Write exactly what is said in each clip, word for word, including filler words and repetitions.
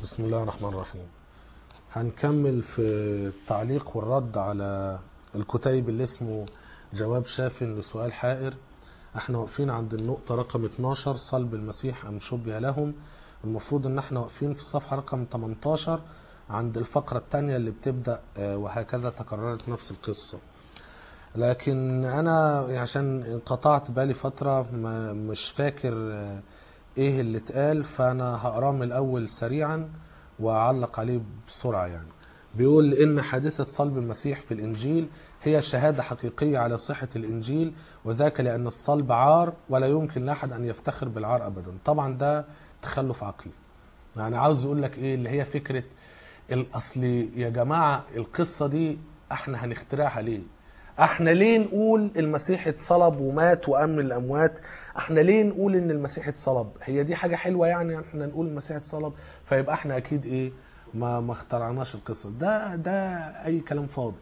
بسم الله الرحمن الرحيم. هنكمل في التعليق والرد على الكتيب اللي اسمه جواب شاف لسؤال حائر. احنا واقفين عند النقطة رقم اتناشر، صلب المسيح أم شبه لهم. المفروض ان احنا واقفين في الصفحة رقم تمنتاشر عند الفقرة الثانية اللي بتبدأ وهكذا تكررت نفس القصة. لكن انا عشان انقطعت بالي فترة مش فاكر ايه اللي اتقال، فانا هقراه من الاول سريعا واعلق عليه بسرعة. يعني بيقول ان حادثة صلب المسيح في الانجيل هي شهادة حقيقية على صحة الانجيل، وذاك لان الصلب عار ولا يمكن لاحد ان يفتخر بالعار ابدا. طبعا ده تخلف عقلي. يعني عاوز اقول لك ايه اللي هي فكرة الاصل يا جماعة. القصة دي احنا هنخترعها ليه؟ احنا ليه نقول المسيح اتصلب ومات وقام من الاموات؟ احنا ليه نقول ان المسيح اتصلب؟ هي دي حاجه حلوه يعني احنا نقول المسيح اتصلب؟ فيبقى احنا اكيد ايه ما ما اخترعناش القصه. ده ده اي كلام فاضي.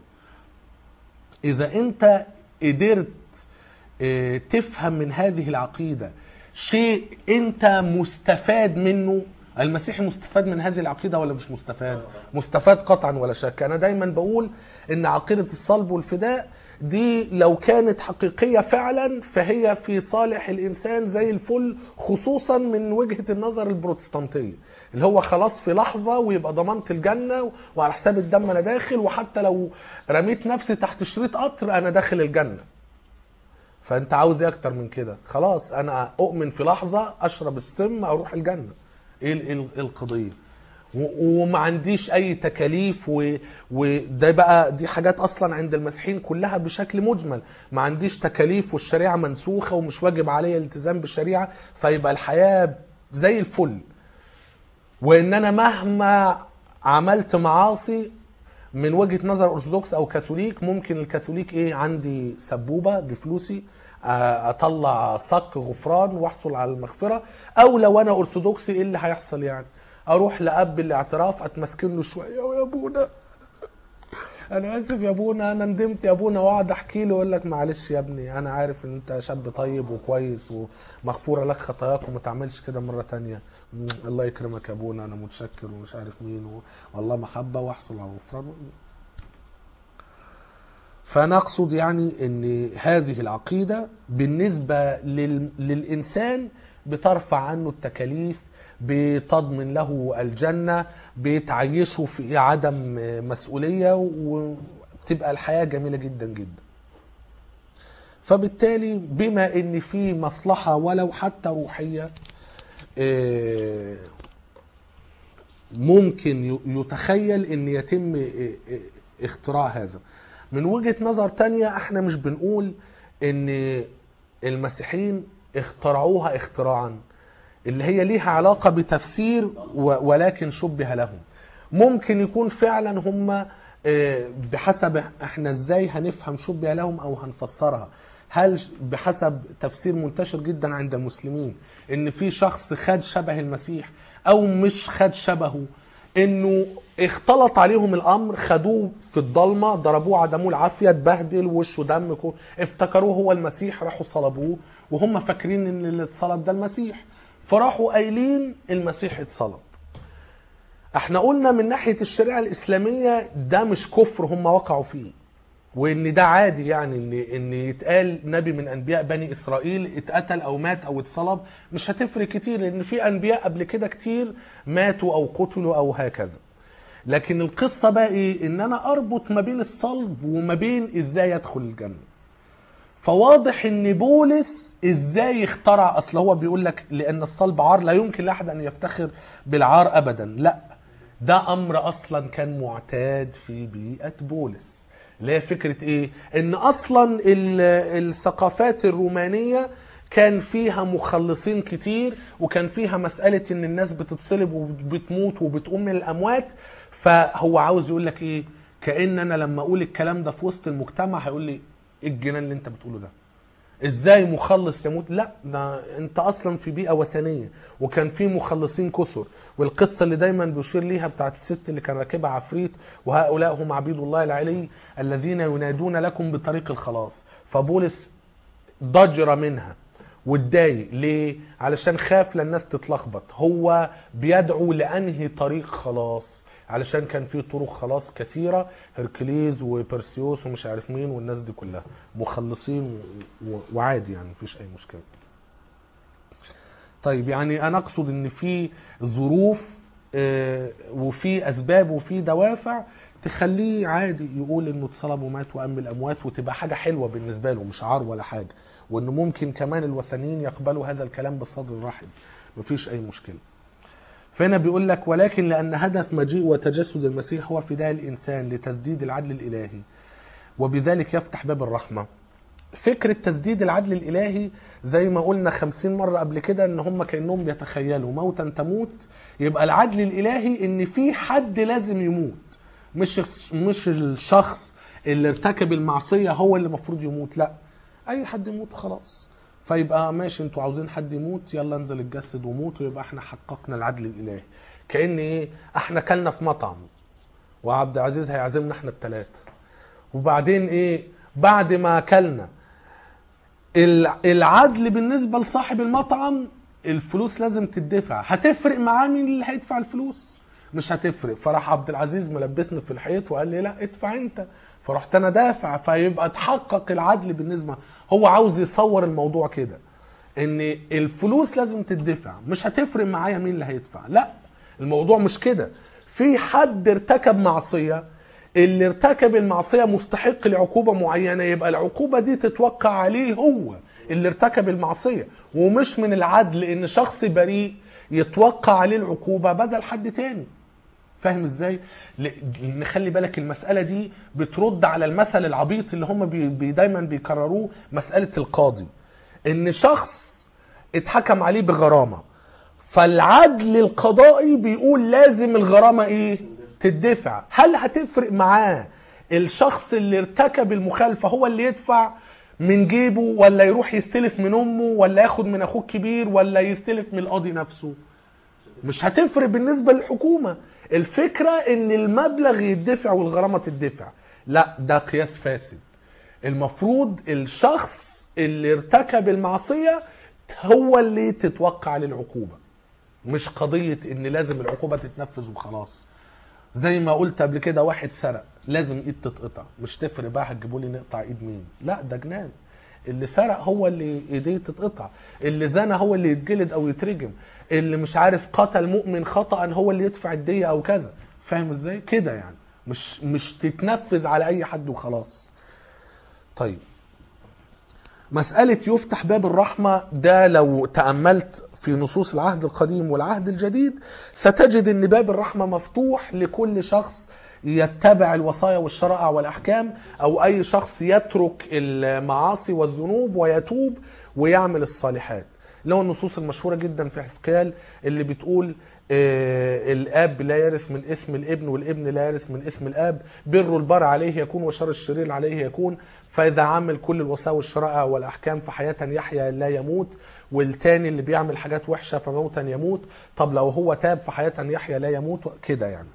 اذا انت قدرت اه تفهم من هذه العقيده شيء انت مستفاد منه، المسيح مستفاد من هذه العقيدة ولا مش مستفاد؟ مستفاد قطعا ولا شك. أنا دايما بقول إن عقيدة الصلب والفداء دي لو كانت حقيقية فعلا فهي في صالح الإنسان زي الفل، خصوصا من وجهة النظر البروتستانتية اللي هو خلاص في لحظة ويبقى ضمنت الجنة وعلى حساب الدم أنا داخل، وحتى لو رميت نفسي تحت شريط قطر أنا داخل الجنة. فأنت عاوز إيه أكتر من كده؟ خلاص أنا أؤمن في لحظة أشرب السم أروح الجنة. ايه القضيه؟ وما عنديش اي تكاليف، وده بقى دي حاجات اصلا عند المسيحيين كلها بشكل مجمل. ما عنديش تكاليف والشريعه منسوخه ومش واجب علي الالتزام بالشريعه، فيبقى الحياه زي الفل. وان انا مهما عملت معاصي من وجهه نظر ارثوذكس او كاثوليك، ممكن الكاثوليك ايه عندي سبوبه بفلوسي اطلع صك غفران واحصل على المغفره، او لو انا ارثوذكسي ايه اللي هيحصل؟ يعني اروح لاب الاعتراف اتمسكن له شويه ويا ابونا انا اسف يا ابونا انا ندمت يا ابونا، واقعد احكي له يقول لك معلش يا ابني انا عارف ان انت شاب طيب وكويس ومغفوره لك خطاياك وما تعملش كده مره تانية. الله يكرمك يا ابونا انا متشكر ومش عارف مين والله محبه واحصل على غفران. فأنا أقصد يعني أن هذه العقيدة بالنسبة للإنسان بترفع عنه التكاليف، بتضمن له الجنة، بتعيشه في عدم مسؤولية، وبتبقى الحياة جميلة جدا جدا. فبالتالي بما أن في مصلحة ولو حتى روحية ممكن يتخيل أن يتم اختراع هذا. من وجهة نظر تانية احنا مش بنقول ان المسيحيين اخترعوها اختراعا اللي هي ليها علاقة بتفسير ولكن شبه لهم. ممكن يكون فعلا هم بحسب احنا ازاي هنفهم شبه لهم او هنفسرها. هل بحسب تفسير منتشر جدا عند المسلمين ان في شخص خد شبه المسيح او مش خد شبهه، انه اختلط عليهم الامر، خدوه في الضلمه ضربوه عدموه العافيه اتبهدل وشه دم، افتكروه هو المسيح راحوا صلبوه وهم فاكرين ان اللي اتصلب ده المسيح، فراحوا قايلين المسيح اتصلب. احنا قلنا من ناحيه الشريعه الاسلاميه ده مش كفر هم وقعوا فيه، وان ده عادي يعني ان ان يتقال نبي من انبياء بني اسرائيل اتقتل او مات او اتصلب، مش هتفرق كتير لان في انبياء قبل كده كتير ماتوا او قتلوا او هكذا. لكن القصه بقى ايه؟ ان انا اربط ما بين الصلب وما بين ازاي يدخل الجنه. فواضح ان بولس ازاي اخترع، اصل هو بيقول لك لان الصلب عار لا يمكن لاحد ان يفتخر بالعار ابدا. لا، ده امر اصلا كان معتاد في بيئه بولس، اللي هي فكرة ايه؟ ان اصلا الثقافات الرومانية كان فيها مخلصين كتير، وكان فيها مسألة ان الناس بتتصلب وبتموت وبتقوم من الاموات. فهو عاوز يقول لك ايه؟ كأن انا لما اقول الكلام ده في وسط المجتمع هيقول لي ايه الجنان اللي انت بتقوله ده؟ ازاي مخلص يموت؟ لا، ده انت اصلا في بيئه وثنيه وكان في مخلصين كثر. والقصه اللي دايما بيشير ليها بتاعت الست اللي كان راكبها عفريت، وهؤلاء هم عبيد الله العلي الذين ينادون لكم بطريق الخلاص. فبولس ضجر منها واتضايق ليه؟ علشان خاف للناس تتلخبط، هو بيدعو لانهي طريق خلاص، علشان كان في طرق خلاص كثيره، هركليز وبرسيوس ومش عارف مين والناس دي كلها مخلصين و... وعادي يعني مفيش اي مشكله. طيب يعني انا اقصد ان في ظروف وفي اسباب وفي دوافع تخليه عادي يقول انه اتصلب ومات وام الاموات، وتبقى حاجه حلوه بالنسبه له مش عار ولا حاجه، وانه ممكن كمان الوثنيين يقبلوا هذا الكلام بالصدر الرحب، مفيش اي مشكله. فهنا بيقول لك ولكن لان هدف مجيء وتجسد المسيح هو فداء الانسان لتسديد العدل الالهي وبذلك يفتح باب الرحمه. فكرة تسديد العدل الإلهي زي ما قلنا خمسين مرة قبل كده ان هم كأنهم بيتخيلوا موتا تموت، يبقى العدل الإلهي ان في حد لازم يموت، مش مش الشخص اللي ارتكب المعصية هو اللي المفروض يموت، لا اي حد يموت خلاص. فيبقى ماشي انتوا عاوزين حد يموت، يلا انزل اتجسد وموت، ويبقى احنا حققنا العدل الإلهي. كأن ايه، احنا كلنا في مطعم وعبد العزيز هيعزمنا احنا الثلاثة، وبعدين ايه بعد ما اكلنا العدل بالنسبة لصاحب المطعم الفلوس لازم تدفع، هتفرق معاه مين اللي هيدفع الفلوس؟ مش هتفرق. فراح عبد العزيز ملبسني في الحيط وقال لي لا ادفع انت، فرحت انا دافع، فيبقى تحقق العدل بالنسبة. هو عاوز يصور الموضوع كده ان الفلوس لازم تدفع، مش هتفرق معايا مين اللي هيدفع. لا الموضوع مش كده، في حد ارتكب معصية، اللي ارتكب المعصية مستحق لعقوبة معينة، يبقى العقوبة دي تتوقع عليه هو اللي ارتكب المعصية، ومش من العدل ان شخص بريء يتوقع عليه العقوبة بدل حد تاني. فاهم ازاي؟ نخلي بالك المسألة دي بترد على المثل العبيط اللي هم بي دايما بيكرروه، مسألة القاضي، ان شخص اتحكم عليه بغرامة، فالعدل القضائي بيقول لازم الغرامة ايه تدفع. هل هتفرق معاه الشخص اللي ارتكب المخالفة هو اللي يدفع من جيبه، ولا يروح يستلف من امه، ولا ياخد من اخوه الكبير، ولا يستلف من القاضي نفسه؟ مش هتفرق بالنسبة للحكومة. الفكرة ان المبلغ يدفع والغرامة تدفع. لا ده قياس فاسد. المفروض الشخص اللي ارتكب المعصية هو اللي تتوقع للعقوبة، مش قضية ان لازم العقوبة تتنفذ وخلاص. زي ما قلت قبل كده، واحد سرق لازم ايد تتقطع، مش تفرق بقى هتجيبوا لي نقطع ايد مين، لا ده جنان. اللي سرق هو اللي ايديه تتقطع، اللي زنى هو اللي يتجلد او يترجم، اللي مش عارف قتل مؤمن خطأ هو اللي يدفع الدية او كذا. فاهم ازاي كده يعني؟ مش مش تتنفذ على اي حد وخلاص. طيب مسألة يفتح باب الرحمة ده لو تأملت في نصوص العهد القديم والعهد الجديد ستجد ان باب الرحمة مفتوح لكل شخص يتبع الوصايا والشرائع والأحكام، أو أي شخص يترك المعاصي والذنوب ويتوب ويعمل الصالحات. اللي هو النصوص المشهورة جدا في حزقيال اللي بتقول آه الاب لا يرث من اسم الابن، والابن لا يرث من اسم الاب، بر البر عليه يكون وشر الشرير عليه يكون، فاذا عمل كل الوصايا والشرائع والاحكام فحياه يحيى لا يموت، والتاني اللي بيعمل حاجات وحشه فموتا يموت. طب لو هو تاب فحياه يحيى لا يموت كده يعني.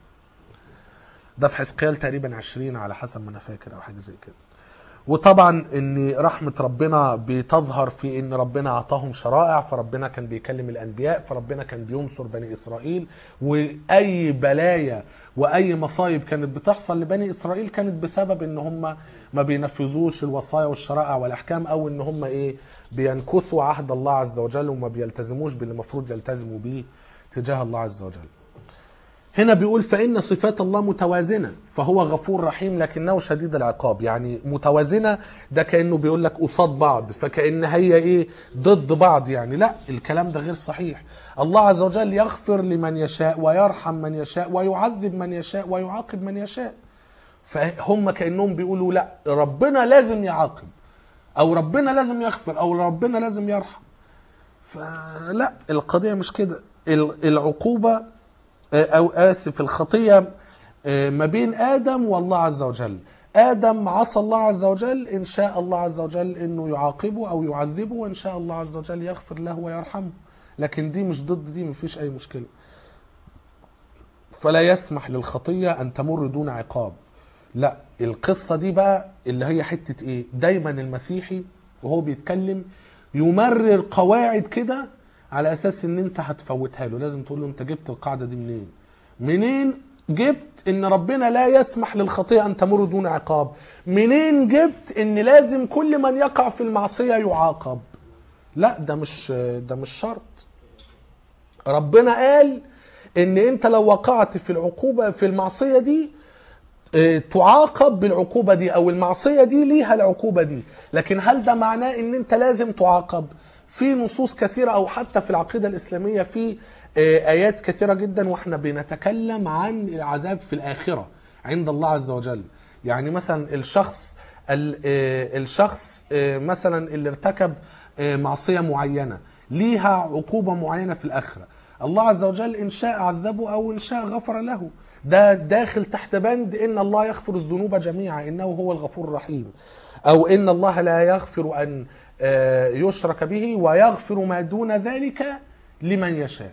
ده في حزقيال تقريبا عشرين على حسب ما انا فاكر او حاجه زي كده. وطبعا ان رحمة ربنا بتظهر في ان ربنا اعطاهم شرائع، فربنا كان بيكلم الانبياء، فربنا كان بينصر بني اسرائيل، واي بلايا واي مصايب كانت بتحصل لبني اسرائيل كانت بسبب ان هم ما بينفذوش الوصايا والشرائع والاحكام، او ان هم ايه بينكثوا عهد الله عز وجل وما بيلتزموش باللي المفروض يلتزموا بيه تجاه الله عز وجل. هنا بيقول فإن صفات الله متوازنة، فهو غفور رحيم لكنه شديد العقاب. يعني متوازنة ده كأنه بيقول لك قصاد بعض، فكأن هي إيه ضد بعض يعني. لا الكلام ده غير صحيح. الله عز وجل يغفر لمن يشاء ويرحم من يشاء ويعذب من يشاء ويعاقب من يشاء. فهم كأنهم بيقولوا لا ربنا لازم يعاقب، أو ربنا لازم يغفر، أو ربنا لازم يرحم. فلا القضية مش كده. العقوبة أو آسف الخطية ما بين آدم والله عز وجل. آدم عصى الله عز وجل، إن شاء الله عز وجل إنه يعاقبه أو يعذبه، وإن شاء الله عز وجل يغفر له ويرحمه. لكن دي مش ضد دي، مفيش أي مشكلة. فلا يسمح للخطية أن تمر دون عقاب. لا القصة دي بقى اللي هي حتة إيه، دايما المسيحي وهو بيتكلم يمرر قواعد كده على اساس ان انت هتفوتها له. لازم تقول له انت جبت القاعده دي منين؟ منين جبت ان ربنا لا يسمح للخطيئه ان تمر دون عقاب؟ منين جبت ان لازم كل من يقع في المعصيه يعاقب؟ لا، ده مش ده مش شرط. ربنا قال ان انت لو وقعت في العقوبه في المعصيه دي تعاقب بالعقوبه دي، او المعصيه دي ليها العقوبه دي. لكن هل ده معناه ان انت لازم تعاقب؟ في نصوص كثيره، او حتى في العقيده الاسلاميه في ايات كثيره جدا واحنا بنتكلم عن العذاب في الاخره عند الله عز وجل. يعني مثلا الشخص الشخص مثلا اللي ارتكب معصيه معينه ليها عقوبه معينه في الاخره، الله عز وجل ان شاء عذبه او ان شاء غفر له. ده داخل تحت بند ان الله يغفر الذنوب جميعا انه هو الغفور الرحيم، او ان الله لا يغفر ان يشرك به ويغفر ما دون ذلك لمن يشاء.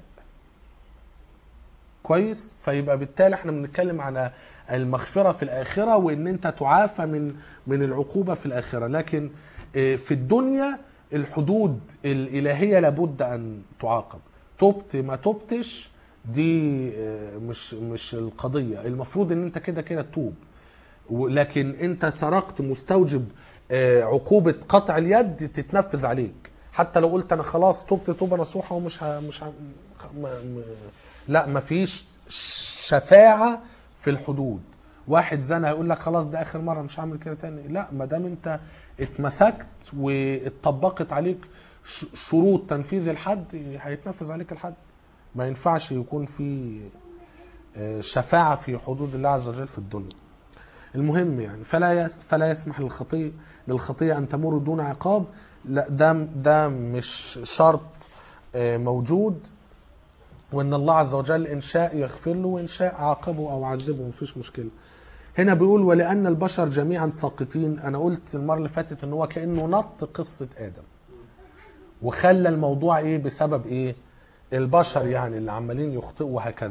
كويس؟ فيبقى بالتالي احنا بنتكلم على المغفرة في الآخرة، وان انت تعافى من من العقوبة في الآخرة. لكن في الدنيا الحدود الإلهية لابد ان تعاقب. تبت ما تبتش دي مش مش القضية. المفروض ان انت كده كده تتوب، لكن انت سرقت مستوجب عقوبة قطع اليد تتنفذ عليك. حتى لو قلت انا خلاص تبت توبة نصوحة ومش ها مش ها م... م... لا، مفيش شفاعة في الحدود. واحد زنا يقول لك خلاص ده اخر مرة مش هعمل كده تاني. لا، ما دام انت اتمسكت واتطبقت عليك شروط تنفيذ الحد هيتنفذ عليك الحد. ما ينفعش يكون في شفاعة في حدود الله عز وجل في الدنيا. المهم يعني فلا فلا يسمح للخطيئة للخطيئة أن تمر دون عقاب. لا، ده ده مش شرط موجود، وإن الله عز وجل إن شاء يغفر له وإن شاء عاقبه أو عذبه، مفيش مشكلة. هنا بيقول ولأن البشر جميعا ساقطين. أنا قلت المرة اللي فاتت إن هو كأنه نط قصة آدم وخلى الموضوع إيه بسبب إيه؟ البشر يعني اللي عمالين يخطئوا وهكذا.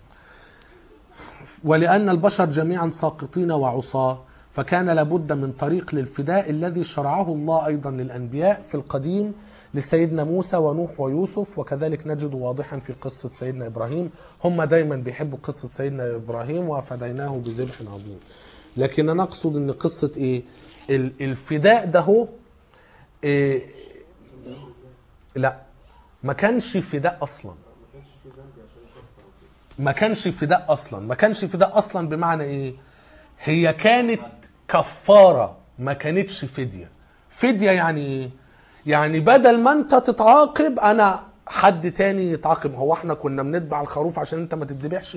ولأن البشر جميعا ساقطين وعصاة فكان لابد من طريق للفداء الذي شرعه الله أيضا للأنبياء في القديم لسيدنا موسى ونوح ويوسف، وكذلك نجد واضحا في قصة سيدنا إبراهيم. هم دايما بيحبوا قصة سيدنا إبراهيم وفديناه بذبح عظيم. لكن أنا أقصد أن قصة إيه؟ الفداء ده هو إيه؟ لا، ما كانش فداء أصلا. ما كانش فداء أصلا ما كانش فداء أصلا بمعنى إيه؟ هي كانت كفارة، ما كانتش فدية. فدية يعني إيه؟ يعني بدل ما أنت تتعاقب أنا حد تاني يتعاقب. هو احنا كنا بنتبع الخروف عشان أنت ما تتذبحش؟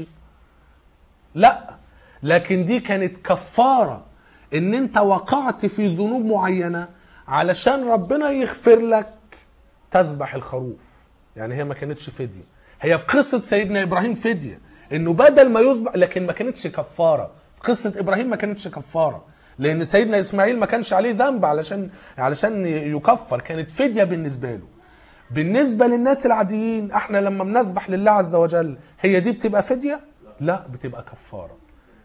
لا، لكن دي كانت كفارة إن أنت وقعت في ذنوب معينة علشان ربنا يغفر لك تذبح الخروف. يعني هي ما كانتش فدية. هي في قصة سيدنا إبراهيم فدية إنه بدل ما يذبح، لكن ما كانتش كفارة. في قصة إبراهيم ما كانتش كفارة لأن سيدنا إسماعيل ما كانش عليه ذنب علشان علشان يكفر، كانت فدية بالنسبة له. بالنسبة للناس العاديين احنا لما بنذبح لله عز وجل هي دي بتبقى فدية؟ لا، بتبقى كفارة.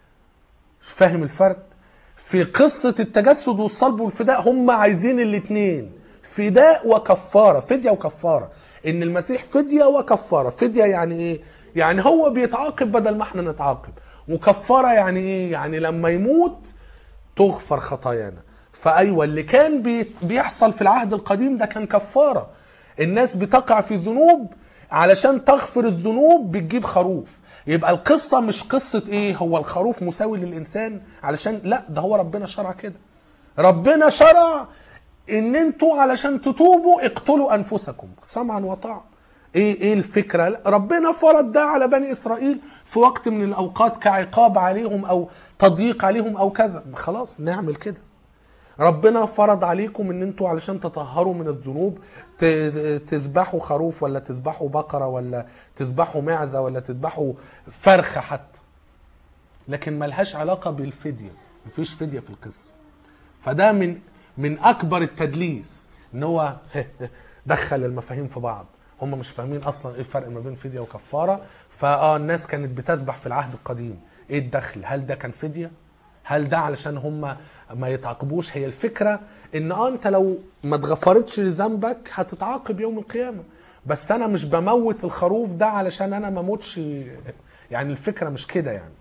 فاهم الفرق؟ في قصة التجسد والصلب والفداء هم عايزين الاثنين، فداء وكفارة، فدية وكفارة. ان المسيح فدية وكفارة. فدية يعني ايه؟ يعني هو بيتعاقب بدل ما احنا نتعاقب، وكفارة يعني ايه؟ يعني لما يموت تغفر خطايانا. فايوه اللي كان بيحصل في العهد القديم ده كان كفارة. الناس بتقع في ذنوب علشان تغفر الذنوب بتجيب خروف. يبقى القصة مش قصة ايه هو الخروف مساوي للإنسان علشان لا، ده هو ربنا شرع كده. ربنا شرع ان انتوا علشان تتوبوا اقتلوا انفسكم سمعا وطاعة. ايه ايه الفكرة؟ ربنا فرض ده على بني اسرائيل في وقت من الاوقات كعقاب عليهم او تضييق عليهم او كذا. خلاص نعمل كده. ربنا فرض عليكم ان انتوا علشان تطهروا من الذنوب تذبحوا خروف ولا تذبحوا بقرة ولا تذبحوا معزة ولا تذبحوا فرخة حتى، لكن ملهاش علاقة بالفدية. مفيش فدية في القصة. فده من من اكبر التدليس ان هو دخل المفاهيم في بعض. هم مش فاهمين اصلا ايه الفرق ما بين فدية وكفارة. فاه الناس كانت بتذبح في العهد القديم، ايه الدخل؟ هل ده كان فدية؟ هل ده علشان هم ما يتعاقبوش؟ هي الفكرة ان اه انت لو ما اتغفرتش لذنبك هتتعاقب يوم القيامة، بس انا مش بموت الخروف ده علشان انا ما موتش. يعني الفكرة مش كده. يعني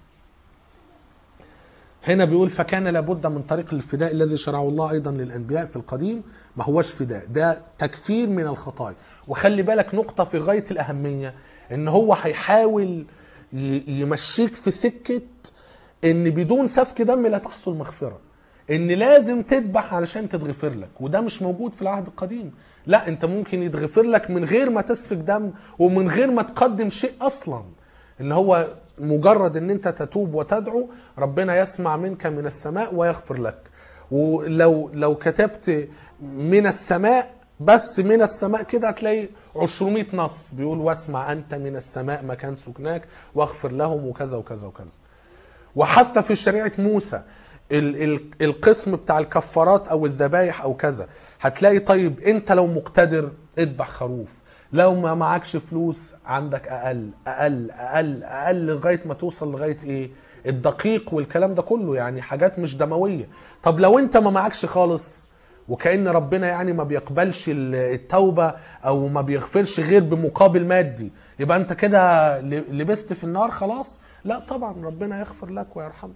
هنا بيقول فكان لابد من طريق الفداء الذي شرعه الله ايضا للانبياء في القديم. ما هوش فداء، ده تكفير من الخطايا. وخلي بالك نقطة في غاية الاهمية، ان هو هيحاول يمشيك في سكة ان بدون سفك دم لا تحصل مغفرة، ان لازم تذبح علشان تتغفر لك، وده مش موجود في العهد القديم. لا، انت ممكن يتغفر لك من غير ما تسفك دم ومن غير ما تقدم شيء اصلا، اللي هو مجرد ان انت تتوب وتدعو ربنا يسمع منك من السماء ويغفر لك. ولو لو كتبت من السماء بس من السماء كده هتلاقي عشرمية نص بيقول واسمع انت من السماء مكان سكناك واغفر لهم وكذا وكذا وكذا. وحتى في شريعة موسى القسم بتاع الكفارات او الذبايح او كذا هتلاقي طيب انت لو مقتدر اذبح خروف، لو ما معكش فلوس عندك اقل اقل اقل اقل لغايه ما توصل لغايه ايه الدقيق والكلام ده كله، يعني حاجات مش دمويه. طب لو انت ما معكش خالص وكأن ربنا يعني ما بيقبلش التوبه او ما بيغفرش غير بمقابل مادي، يبقى انت كده لبست في النار خلاص؟ لا طبعا، ربنا يغفر لك ويرحمك.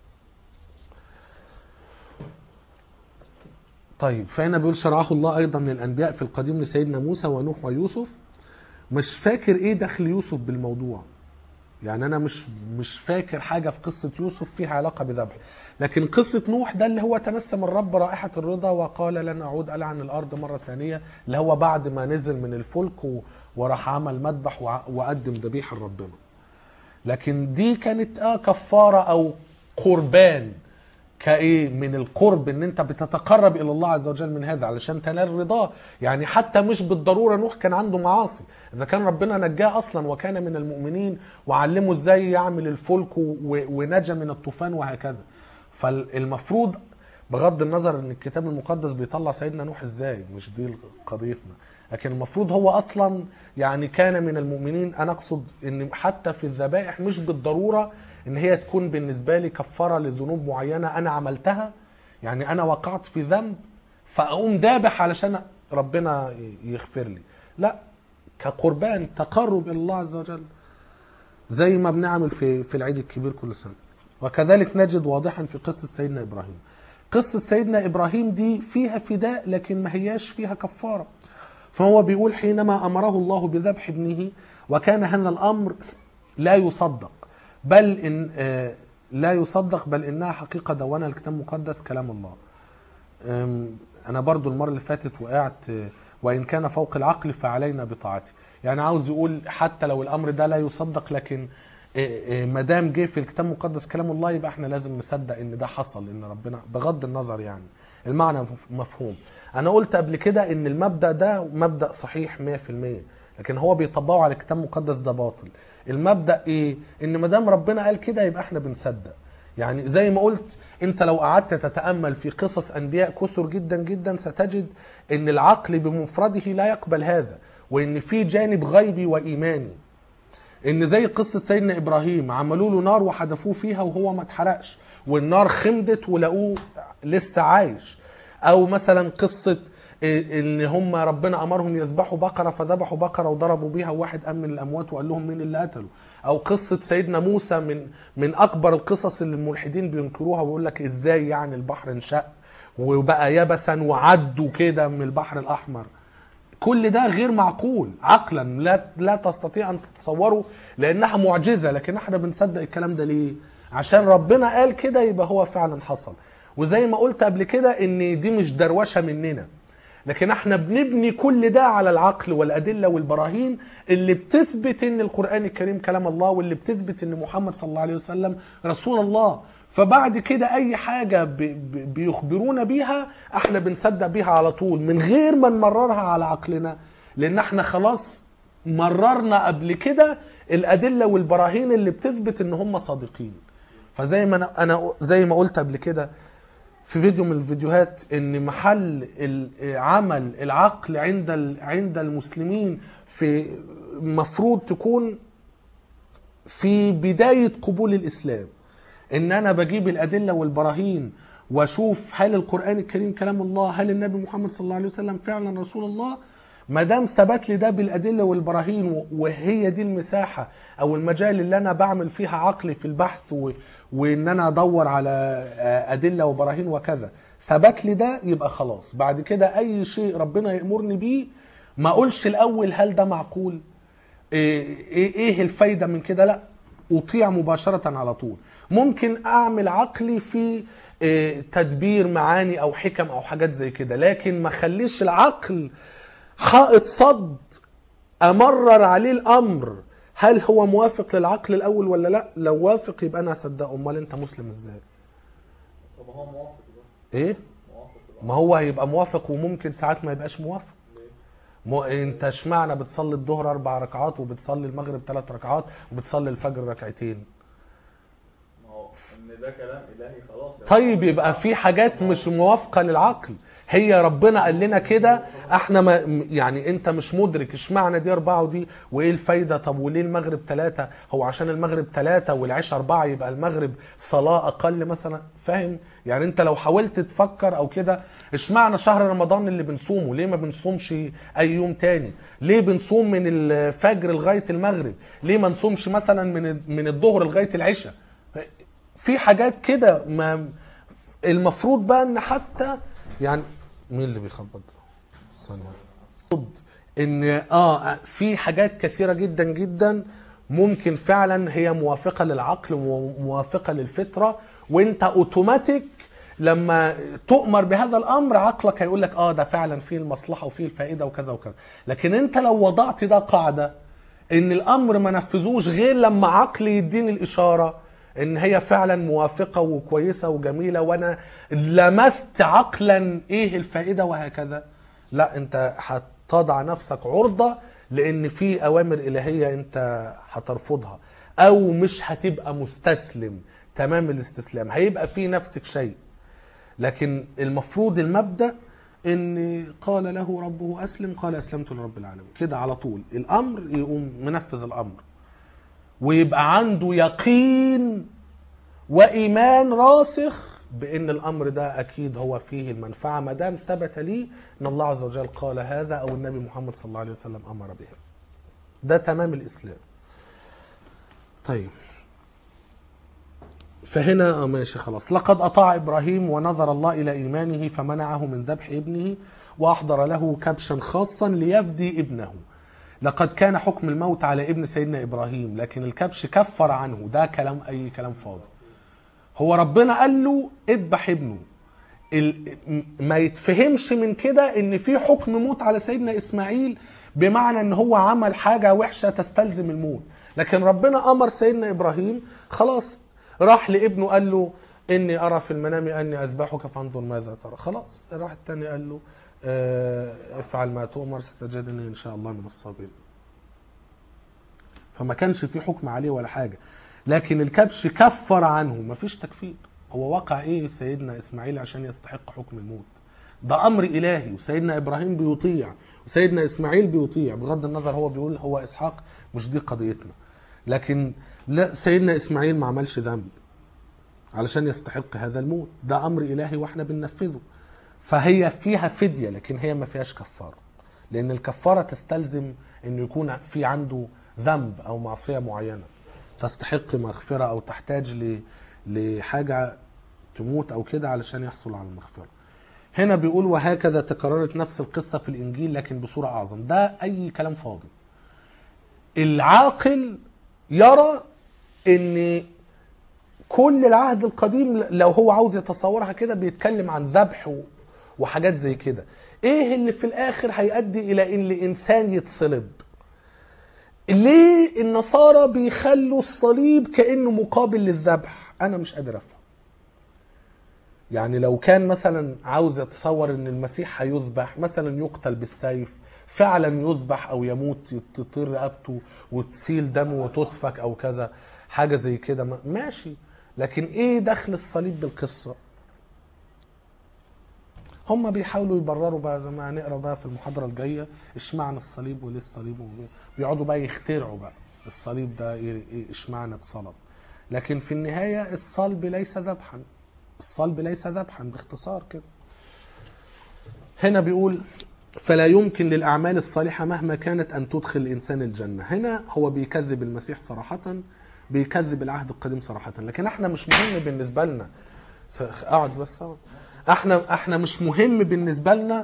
طيب فهنا بيقول شرعه الله ايضا للانبياء في القديم لسيدنا موسى ونوح ويوسف. مش فاكر ايه دخل يوسف بالموضوع، يعني انا مش مش فاكر حاجه في قصه يوسف فيها علاقه بذبح. لكن قصه نوح ده اللي هو تنسم الرب رائحه الرضا وقال لن اعود العن الارض مره ثانيه، اللي هو بعد ما نزل من الفلك وراح عمل مذبح وقدم ذبيحه لربنا. لكن دي كانت اه كفاره او قربان، كايه من القرب ان انت بتتقرب الى الله عز وجل من هذا علشان تنال رضاه. يعني حتى مش بالضروره نوح كان عنده معاصي، اذا كان ربنا نجاه اصلا وكان من المؤمنين وعلمه ازاي يعمل الفلك ونجا من الطوفان وهكذا. فالمفروض بغض النظر ان الكتاب المقدس بيطلع سيدنا نوح ازاي، مش دي قضيتنا، لكن المفروض هو اصلا يعني كان من المؤمنين. انا اقصد ان حتى في الذبائح مش بالضروره ان هي تكون بالنسبه لي كفاره لذنوب معينه انا عملتها، يعني انا وقعت في ذنب فاقوم ذابح علشان ربنا يغفر لي، لا، كقربان تقرب الى الله عز وجل زي ما بنعمل في في العيد الكبير كل سنه. وكذلك نجد واضحا في قصه سيدنا ابراهيم. قصه سيدنا ابراهيم دي فيها فداء لكن ما هياش فيها كفاره. فهو بيقول حينما امره الله بذبح ابنه وكان هذا الامر لا يصدق، بل إن آه لا يصدق بل إنها حقيقة دونها الكتاب المقدس كلام الله. أنا برضو المرة اللي فاتت وقعت وإن كان فوق العقل فعلينا بطاعته، يعني عاوز يقول حتى لو الأمر ده لا يصدق لكن مدام جه في الكتاب المقدس كلام الله يبقى احنا لازم نصدق إن ده حصل، إن ربنا بغض النظر يعني المعنى مفهوم. أنا قلت قبل كده إن المبدأ ده مبدأ صحيح مية في المية، لكن هو بيطبقه على الكتاب المقدس ده باطل. المبدأ ايه؟ ان ما دام ربنا قال كده يبقى احنا بنصدق. يعني زي ما قلت انت لو قعدت تتأمل في قصص انبياء كثر جدا جدا ستجد ان العقل بمفرده لا يقبل هذا، وان في جانب غيبي وايماني. ان زي قصة سيدنا ابراهيم عملوا له نار وحدفوه فيها وهو ما اتحرقش والنار خمدت ولقوه لسه عايش. او مثلا قصة ان هم ربنا امرهم يذبحوا بقره فذبحوا بقره وضربوا بيها وواحد قام من الاموات وقال لهم مين اللي قتله. او قصه سيدنا موسى من من اكبر القصص اللي الملحدين بينكروها ويقول لك ازاي يعني البحر انشق وبقى يبسا وعدوا كده من البحر الاحمر. كل ده غير معقول عقلا، لا لا تستطيع ان تتصوره لانها معجزه، لكن احنا بنصدق الكلام ده ليه؟ عشان ربنا قال كده يبقى هو فعلا حصل. وزي ما قلت قبل كده ان دي مش دروشه مننا، لكن احنا بنبني كل ده على العقل والأدلة والبراهين اللي بتثبت ان القرآن الكريم كلام الله، واللي بتثبت ان محمد صلى الله عليه وسلم رسول الله. فبعد كده اي حاجة بيخبرونا بيها احنا بنصدق بيها على طول من غير ما نمررها على عقلنا، لان احنا خلاص مررنا قبل كده الأدلة والبراهين اللي بتثبت ان هم صادقين. فزي ما انا زي ما قلت قبل كده في فيديو من الفيديوهات ان محل عمل العقل عند عند المسلمين في مفروض تكون في بداية قبول الإسلام. ان انا بجيب الادله والبراهين واشوف هل القران الكريم كلام الله، هل النبي محمد صلى الله عليه وسلم فعلا رسول الله. ما دام ثبت لي ده بالادله والبراهين، وهي دي المساحه او المجال اللي انا بعمل فيها عقلي في البحث و... وان انا ادور على ادله وبراهين وكذا، ثبت لي ده، يبقى خلاص. بعد كده اي شيء ربنا يأمرني بيه ما اقولش الاول هل ده معقول، ايه, إيه الفايده من كده، لا، اطيع مباشره على طول. ممكن اعمل عقلي في إيه تدبير معاني او حكم او حاجات زي كده، لكن ما خليش العقل حائط صد امرر عليه الامر هل هو موافق للعقل الاول ولا لا. لو وافق يبقى انا اصدقه، امال انت مسلم ازاي؟ طب هو موافق ده ايه موافق ده. ما هو هيبقى موافق وممكن ساعات ما يبقاش موافق. مو انت اشمعنى بتصلي الظهر اربع ركعات وبتصلي المغرب ثلاث ركعات وبتصلي الفجر ركعتين؟ ما هو ان ده كلام الهي خلاص يعني. طيب يبقى في حاجات مش موافقه للعقل، هي ربنا قال لنا كده، احنا ما يعني انت مش مدرك اشمعنى دي اربعه ودي وايه الفايده. طب وليه المغرب ثلاثه؟ هو عشان المغرب ثلاثه والعشاء اربعه يبقى المغرب صلاه اقل مثلا؟ فاهم يعني؟ انت لو حاولت تفكر او كده، اشمعنى شهر رمضان اللي بنصومه ليه ما بنصومش اي يوم تاني؟ ليه بنصوم من الفجر لغايه المغرب؟ ليه ما نصومش مثلا من من الظهر لغايه العشاء؟ في حاجات كده ما المفروض بقى ان حتى يعني مين اللي بيخبط ثانيه ان اه في حاجات كثيره جدا جدا ممكن فعلا هي موافقه للعقل وموافقه للفطره، وانت اوتوماتيك لما تؤمر بهذا الامر عقلك هيقول لك اه ده فعلا فيه المصلحه وفيه الفائده وكذا وكذا. لكن انت لو وضعت ده قاعده ان الامر ما نفذوش غير لما عقلي يديني الاشاره ان هي فعلا موافقه وكويسه وجميله وانا لمست عقلا ايه الفائده وهكذا، لا، انت هتضع نفسك عرضه لان في اوامر الهيه انت هترفضها، او مش هتبقى مستسلم تمام الاستسلام، هيبقى في نفسك شيء. لكن المفروض المبدأ ان قال له ربه اسلم قال اسلمت لرب العالمين، كده على طول الامر يقوم منفذ الامر ويبقى عنده يقين وإيمان راسخ بأن الأمر ده أكيد هو فيه المنفعة ما دام ثبت لي أن الله عز وجل قال هذا أو النبي محمد صلى الله عليه وسلم أمر بهذا. ده تمام الإسلام. طيب فهنا ماشي خلاص. لقد أطاع إبراهيم ونظر الله إلى إيمانه فمنعه من ذبح ابنه وأحضر له كبشا خاصا ليفدي ابنه. لقد كان حكم الموت على ابن سيدنا إبراهيم لكن الكبش كفر عنه. ده كلام أي كلام فاضي. هو ربنا قال له اذبح ابنه، ما يتفهمش من كده ان في حكم موت على سيدنا اسماعيل بمعنى ان هو عمل حاجة وحشة تستلزم الموت. لكن ربنا امر سيدنا ابراهيم خلاص، راح لابنه قال له اني ارى في المنام اني اذبحك فانظر ماذا ترى. خلاص راح الثاني قال له افعل ما تؤمر ستجدني ان شاء الله من الصابرين. فما كانش في حكم عليه ولا حاجة، لكن الكبش كفر عنه، مفيش تكفير. هو وقع ايه سيدنا اسماعيل عشان يستحق حكم الموت؟ ده امر الهي وسيدنا ابراهيم بيطيع وسيدنا اسماعيل بيطيع، بغض النظر هو بيقول هو اسحاق، مش دي قضيتنا. لكن لا، سيدنا اسماعيل ما عملش ذنب علشان يستحق هذا الموت، ده امر الهي واحنا بننفذه. فهي فيها فدية لكن هي ما فيهاش كفارة، لان الكفارة تستلزم انه يكون في عنده ذنب او معصية معينة تستحق مغفرة او تحتاج ل... لحاجة تموت او كده علشان يحصل على المغفرة. هنا بيقول وهكذا تكررت نفس القصة في الانجيل لكن بصورة اعظم. ده اي كلام فاضي. العاقل يرى ان كل العهد القديم لو هو عاوز يتصورها كده بيتكلم عن ذبح وحاجات زي كده. ايه اللي في الاخر هيؤدي الى ان الانسان يتصلب؟ ليه النصارى بيخلوا الصليب كأنه مقابل للذبح؟ أنا مش قادر أفهم. يعني لو كان مثلا عاوز يتصور أن المسيح هيذبح مثلا يقتل بالسيف، فعلا يذبح أو يموت تطير رقبته وتسيل دمه وتسفك أو كذا حاجة زي كده ماشي، لكن إيه دخل الصليب بالقصة؟ هم بيحاولوا يبرروا بقى زي ما هنقرا بقى في المحاضره الجايه اشمعنى الصليب وليه الصليب، وبيقعدوا بقى يخترعوا بقى الصليب ده ايه اشمعنى اتصلب. لكن في النهاية الصلب ليس ذبحا، الصلب ليس ذبحا باختصار كده. هنا بيقول فلا يمكن للأعمال الصالحة مهما كانت أن تدخل الإنسان الجنة. هنا هو بيكذب المسيح صراحة، بيكذب العهد القديم صراحة. لكن احنا مش مهم بالنسبة لنا، اقعد بس اقعد. احنا احنا مش مهم بالنسبة لنا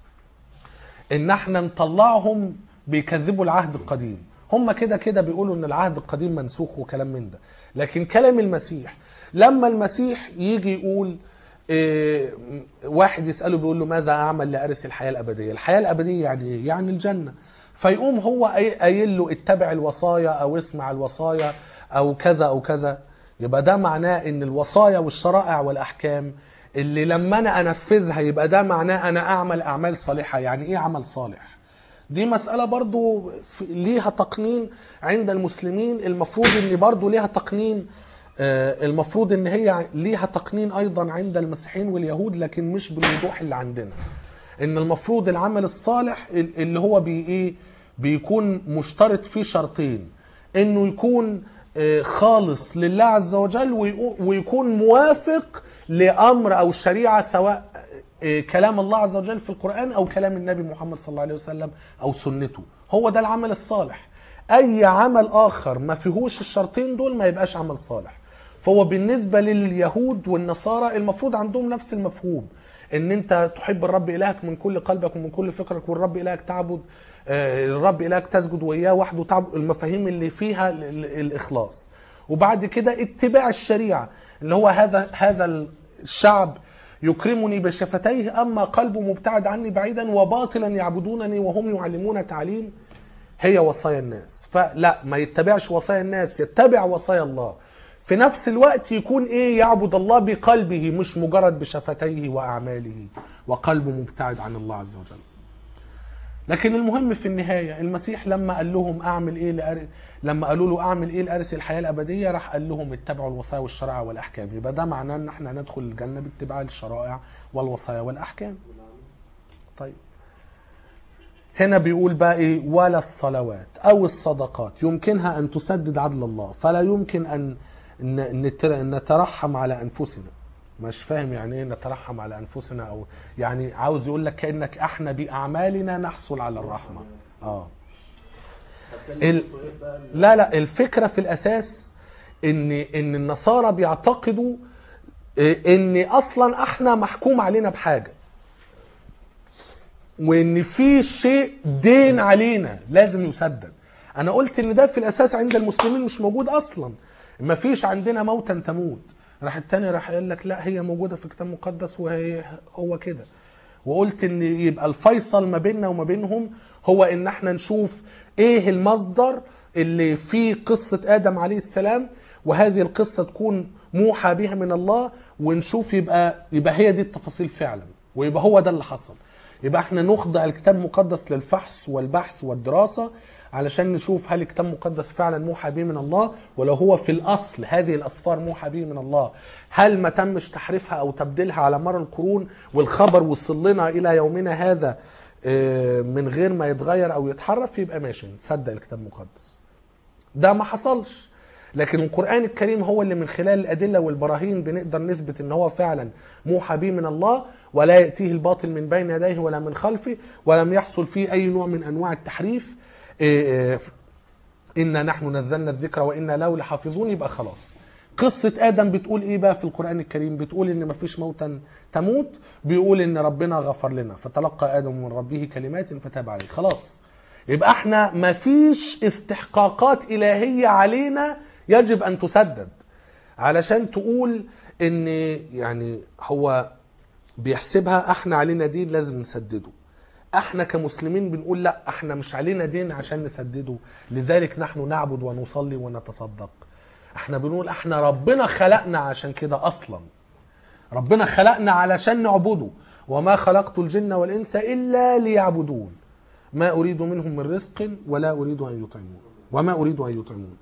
ان احنا نطلعهم بيكذبوا العهد القديم. هم كده كده بيقولوا ان العهد القديم منسوخ وكلام من ده. لكن كلام المسيح لما المسيح يجي يقول إيه، واحد يسأله بيقول له ماذا أعمل لأرث الحياة الأبدية؟ الحياة الأبدية يعني إيه؟ يعني الجنة. فيقوم هو قايل له اتبع الوصايا أو اسمع الوصايا أو كذا أو كذا. يبقى ده معناه إن الوصايا والشرائع والأحكام اللي لما أنا أنفذها يبقى ده معناه أنا أعمل أعمال صالحة. يعني إيه عمل صالح؟ دي مسألة برضو ليها تقنين عند المسلمين، المفروض إن برضو ليها تقنين، المفروض ان هي ليها تقنين ايضا عند المسيحيين واليهود، لكن مش بالوضوح اللي عندنا. ان المفروض العمل الصالح اللي هو بي ايه بيكون مشترط فيه شرطين، انه يكون خالص لله عز وجل، ويكون موافق لامر او شريعة، سواء كلام الله عز وجل في القرآن او كلام النبي محمد صلى الله عليه وسلم او سنته. هو ده العمل الصالح. اي عمل اخر ما فيهوش الشرطين دول ما يبقاش عمل صالح. فهو بالنسبة لليهود والنصارى المفروض عندهم نفس المفهوم، ان انت تحب الرب الهك من كل قلبك ومن كل فكرك، والرب الهك تعبد، الرب الهك تسجد وإياه وحده تعبد، المفاهيم اللي فيها الاخلاص. وبعد كده اتباع الشريعة، اللي هو هذا هذا الشعب يكرمني بشفتيه اما قلبه مبتعد عني بعيدا، وباطلا يعبدونني وهم يعلمون تعليم هي وصايا الناس. فلا، ما يتبعش وصايا الناس، يتبع وصايا الله. في نفس الوقت يكون ايه؟ يعبد الله بقلبه، مش مجرد بشفتيه واعماله، وقلبه مبتعد عن الله عز وجل. لكن المهم في النهاية المسيح لما قال لهم اعمل ايه لأر... لما قالوا له اعمل ايه لأرث الحياة الابدية، راح قال لهم اتبعوا الوصايا والشرائع والاحكام. يبقى ده معناه ان احنا ندخل الجنة باتباع الشرائع والوصايا والاحكام. طيب هنا بيقول بقى ايه؟ ولا الصلوات او الصدقات يمكنها ان تسدد عدل الله، فلا يمكن ان نترحم على انفسنا. مش فاهم يعني ايه نترحم على انفسنا، او يعني عاوز يقول لك كانك احنا باعمالنا نحصل على الرحمه. اه ال... لا لا، الفكره في الاساس ان ان النصارى بيعتقدوا ان اصلا احنا محكوم علينا بحاجه، وان في شيء دين علينا لازم يسدد. انا قلت ان ده في الاساس عند المسلمين مش موجود اصلا. ما فيش عندنا موتا تموت. راح التاني راح قال لك لا، هي موجوده في الكتاب المقدس وهي هو كده. وقلت ان يبقى الفيصل ما بيننا وما بينهم هو ان احنا نشوف ايه المصدر اللي فيه قصه ادم عليه السلام، وهذه القصه تكون موحى بها من الله، ونشوف يبقى يبقى هي دي التفاصيل فعلا، ويبقى هو ده اللي حصل. يبقى احنا نخضع الكتاب المقدس للفحص والبحث والدراسة علشان نشوف هل الكتاب المقدس فعلا موحى به من الله، ولو هو في الأصل هذه الأسفار موحى به من الله، هل ما تمش تحريفها أو تبديلها على مر القرون، والخبر وصل لنا إلى يومنا هذا من غير ما يتغير أو يتحرف، يبقى ماشي نصدق الكتاب المقدس. ده ما حصلش، لكن القرآن الكريم هو اللي من خلال الأدلة والبراهين بنقدر نثبت ان هو فعلا موحى به من الله، ولا يأتيه الباطل من بين يديه ولا من خلفه، ولم يحصل فيه أي نوع من أنواع التحريف. إنا نحن نزلنا الذكر وإنا له لحافظون. يبقى خلاص. قصة آدم بتقول إيه بقى في القرآن الكريم؟ بتقول إن مفيش موتا تموت، بيقول إن ربنا غفر لنا، فتلقى آدم من ربه كلمات فتاب عليه. خلاص، يبقى احنا مفيش استحقاقات إلهية علينا يجب أن تسدد علشان تقول إن يعني هو بيحسبها احنا علينا دين لازم نسدده. احنا كمسلمين بنقول لا، احنا مش علينا دين عشان نسدده، لذلك نحن نعبد ونصلي ونتصدق. احنا بنقول احنا ربنا خلقنا عشان كده اصلا. ربنا خلقنا علشان نعبده، وما خلقت الجن والانس الا ليعبدون ما اريد منهم من رزق ولا اريد ان يطعمون وما اريد ان يطعمون.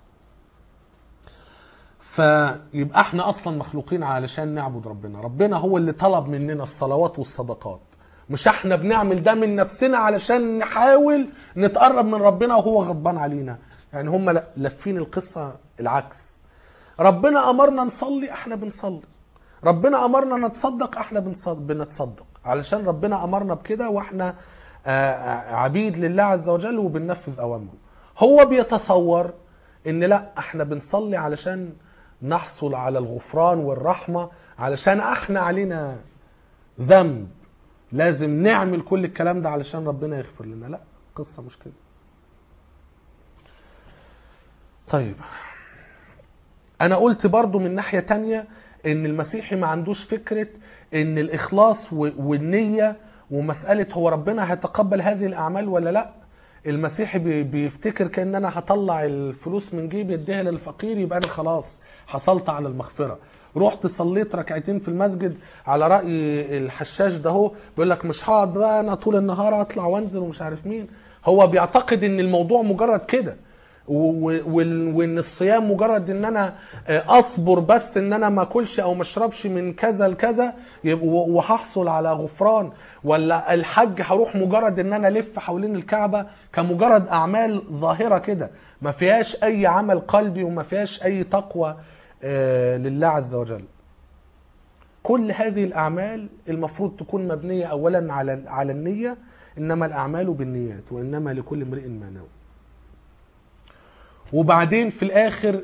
فيبقى احنا اصلا مخلوقين علشان نعبد ربنا. ربنا هو اللي طلب مننا الصلوات والصدقات، مش احنا بنعمل ده من نفسنا علشان نحاول نتقرب من ربنا وهو غضبان علينا. يعني هم لفين القصة العكس. ربنا امرنا نصلي احنا بنصلي، ربنا امرنا نتصدق احنا بنتصدق، علشان ربنا امرنا بكده واحنا عبيد لله عز وجل وبننفذ اوامره. هو بيتصور ان لا احنا بنصلي علشان نحصل على الغفران والرحمة، علشان احنا علينا ذنب لازم نعمل كل الكلام ده علشان ربنا يغفر لنا. لا، قصة مش كده. طيب انا قلت برضو من ناحية تانية ان المسيحي ما عندوش فكرة ان الاخلاص والنية ومسألة هو ربنا هيتقبل هذه الاعمال ولا لا. المسيحي بيفتكر كأن انا هطلع الفلوس من جيبي اديها للفقير يبقى انا خلاص حصلت على المغفرة. رحت صليت ركعتين في المسجد على رأي الحشاش ده، هو بيقول لك مش هقعد بقى انا طول النهار اطلع وانزل ومش عارف مين. هو بيعتقد ان الموضوع مجرد كده، وان الصيام مجرد ان انا اصبر بس ان انا ما اكلش او ما اشربش من كذا لكذا وهحصل على غفران، ولا الحج هروح مجرد ان انا الف حوالين الكعبة كمجرد اعمال ظاهرة كده ما فيهاش اي عمل قلبي وما فيهاش اي تقوى لله عز وجل. كل هذه الاعمال المفروض تكون مبنية اولا على على النية، انما الاعمال بالنيات وانما لكل امرئ ما نوى. وبعدين في الاخر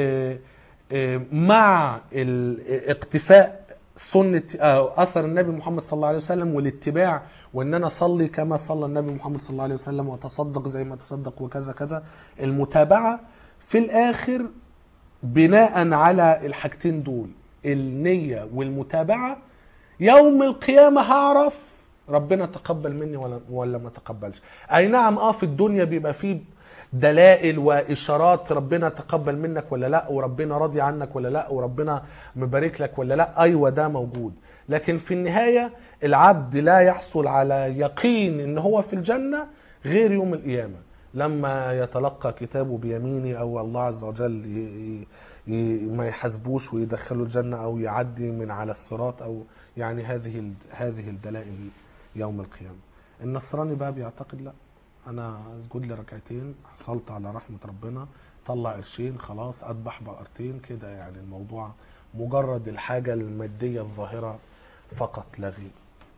مع اقتفاء سنة اثر النبي محمد صلى الله عليه وسلم والاتباع، وان انا اصلي كما صلى النبي محمد صلى الله عليه وسلم واتصدق زي ما تصدق وكذا كذا، المتابعة في الاخر بناء على الحاجتين دول النية والمتابعة، يوم القيامة هعرف ربنا تقبل مني ولا ولا ما تقبلش. اي نعم اه في الدنيا بيبقى فيه دلائل واشارات ربنا تقبل منك ولا لا، وربنا راضي عنك ولا لا، وربنا مبارك لك ولا لا، ايوه ده موجود. لكن في النهاية العبد لا يحصل على يقين ان هو في الجنة غير يوم القيامة لما يتلقى كتابه بيمينه، او الله عز وجل ي... ي... ما يحاسبوش ويدخله الجنة، او يعدي من على الصراط، او يعني هذه ال... هذه الدلائل يوم القيامة. النصراني بقى بيعتقد لا، انا اسجد لي ركعتين حصلت على رحمة ربنا، طلع قرشين خلاص اذبح بقرتين كده، يعني الموضوع مجرد الحاجة المادية الظاهرة فقط لا غير.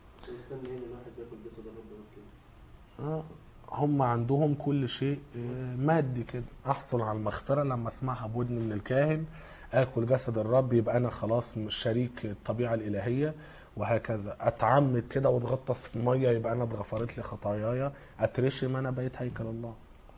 آه هم عندهم كل شيء مادي كده، احصل على المغفرة لما اسمعها بودني من الكاهن، اكل جسد الرب يبقى انا خلاص شريك الطبيعة الالهية، وهكذا اتعمد كده واتغطس في ميه يبقى انا اتغفرت لي خطاياي، اترشم انا بقيت هيكل الله.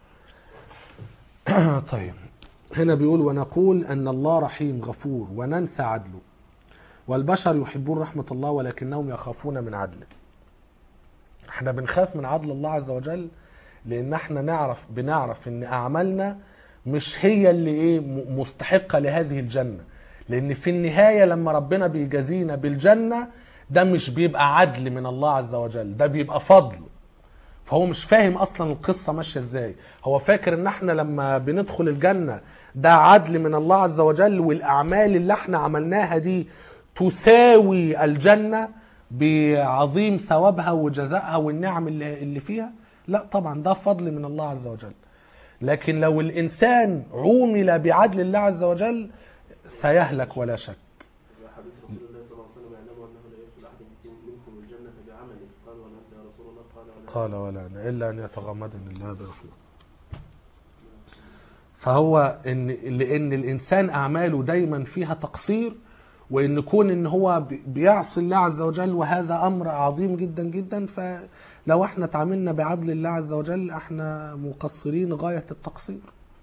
طيب هنا بيقول ونقول ان الله رحيم غفور وننسى عدله، والبشر يحبون رحمة الله ولكنهم يخافون من عدله. احنا بنخاف من عدل الله عز وجل لان احنا نعرف بنعرف ان اعمالنا مش هي اللي ايه مستحقة لهذه الجنة، لان في النهاية لما ربنا بيجازينا بالجنة ده مش بيبقى عدل من الله عز وجل، ده بيبقى فضل. فهو مش فاهم اصلا القصة ماشية ازاي، هو فاكر ان احنا لما بندخل الجنة ده عدل من الله عز وجل، والاعمال اللي احنا عملناها دي تساوي الجنة بعظيم ثوابها وجزائها والنعم اللي, اللي فيها. لا طبعا ده فضل من الله عز وجل. لكن لو الانسان عومل بعدل الله عز وجل سيهلك ولا شك. حديث رسول الله صلى الله عليه وسلم يعلم انه لا يدخل احد منكم الجنه بعمله، قال ولا انت يا رسول الله؟ قال ولا قال ولا انا الا ان يتغمدني الله برحمته. فهو ان لان الانسان اعماله دايما فيها تقصير، وان كون ان هو بيعصي الله عز وجل وهذا امر عظيم جدا جدا، فلو احنا تعاملنا بعدل الله عز وجل احنا مقصرين غاية التقصير.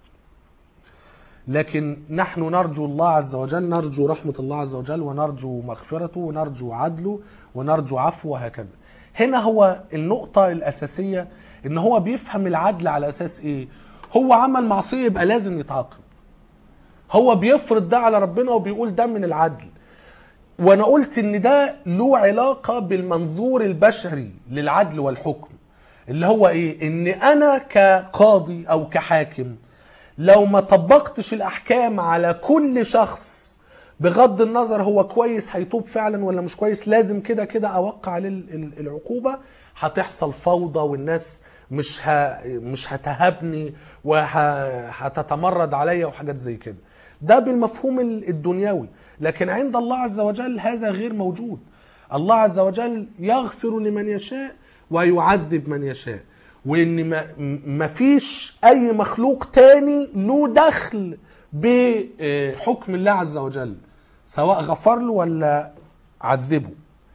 لكن نحن نرجو الله عز وجل، نرجو رحمة الله عز وجل ونرجو مغفرته ونرجو عدله ونرجو عفوه وهكذا. هنا هو النقطة الأساسية ان هو بيفهم العدل على أساس ايه؟ هو عمل معصية يبقى لازم يتعاقب، هو بيفرض ده على ربنا وبيقول ده من العدل. وانا قلت ان ده له علاقة بالمنظور البشري للعدل والحكم، اللي هو ايه؟ ان انا كقاضي او كحاكم لو ما طبقتش الاحكام على كل شخص بغض النظر هو كويس هيتوب فعلا ولا مش كويس، لازم كده كده اوقع عليه العقوبة، هتحصل فوضى والناس مش ه... مش هتهبني وهتتمرد عليا وحاجات زي كده. ده بالمفهوم الدنيوي. لكن عند الله عز وجل هذا غير موجود. الله عز وجل يغفر لمن يشاء ويعذب من يشاء، وان ما فيش اي مخلوق تاني له دخل بحكم الله عز وجل سواء غفر له ولا عذبه.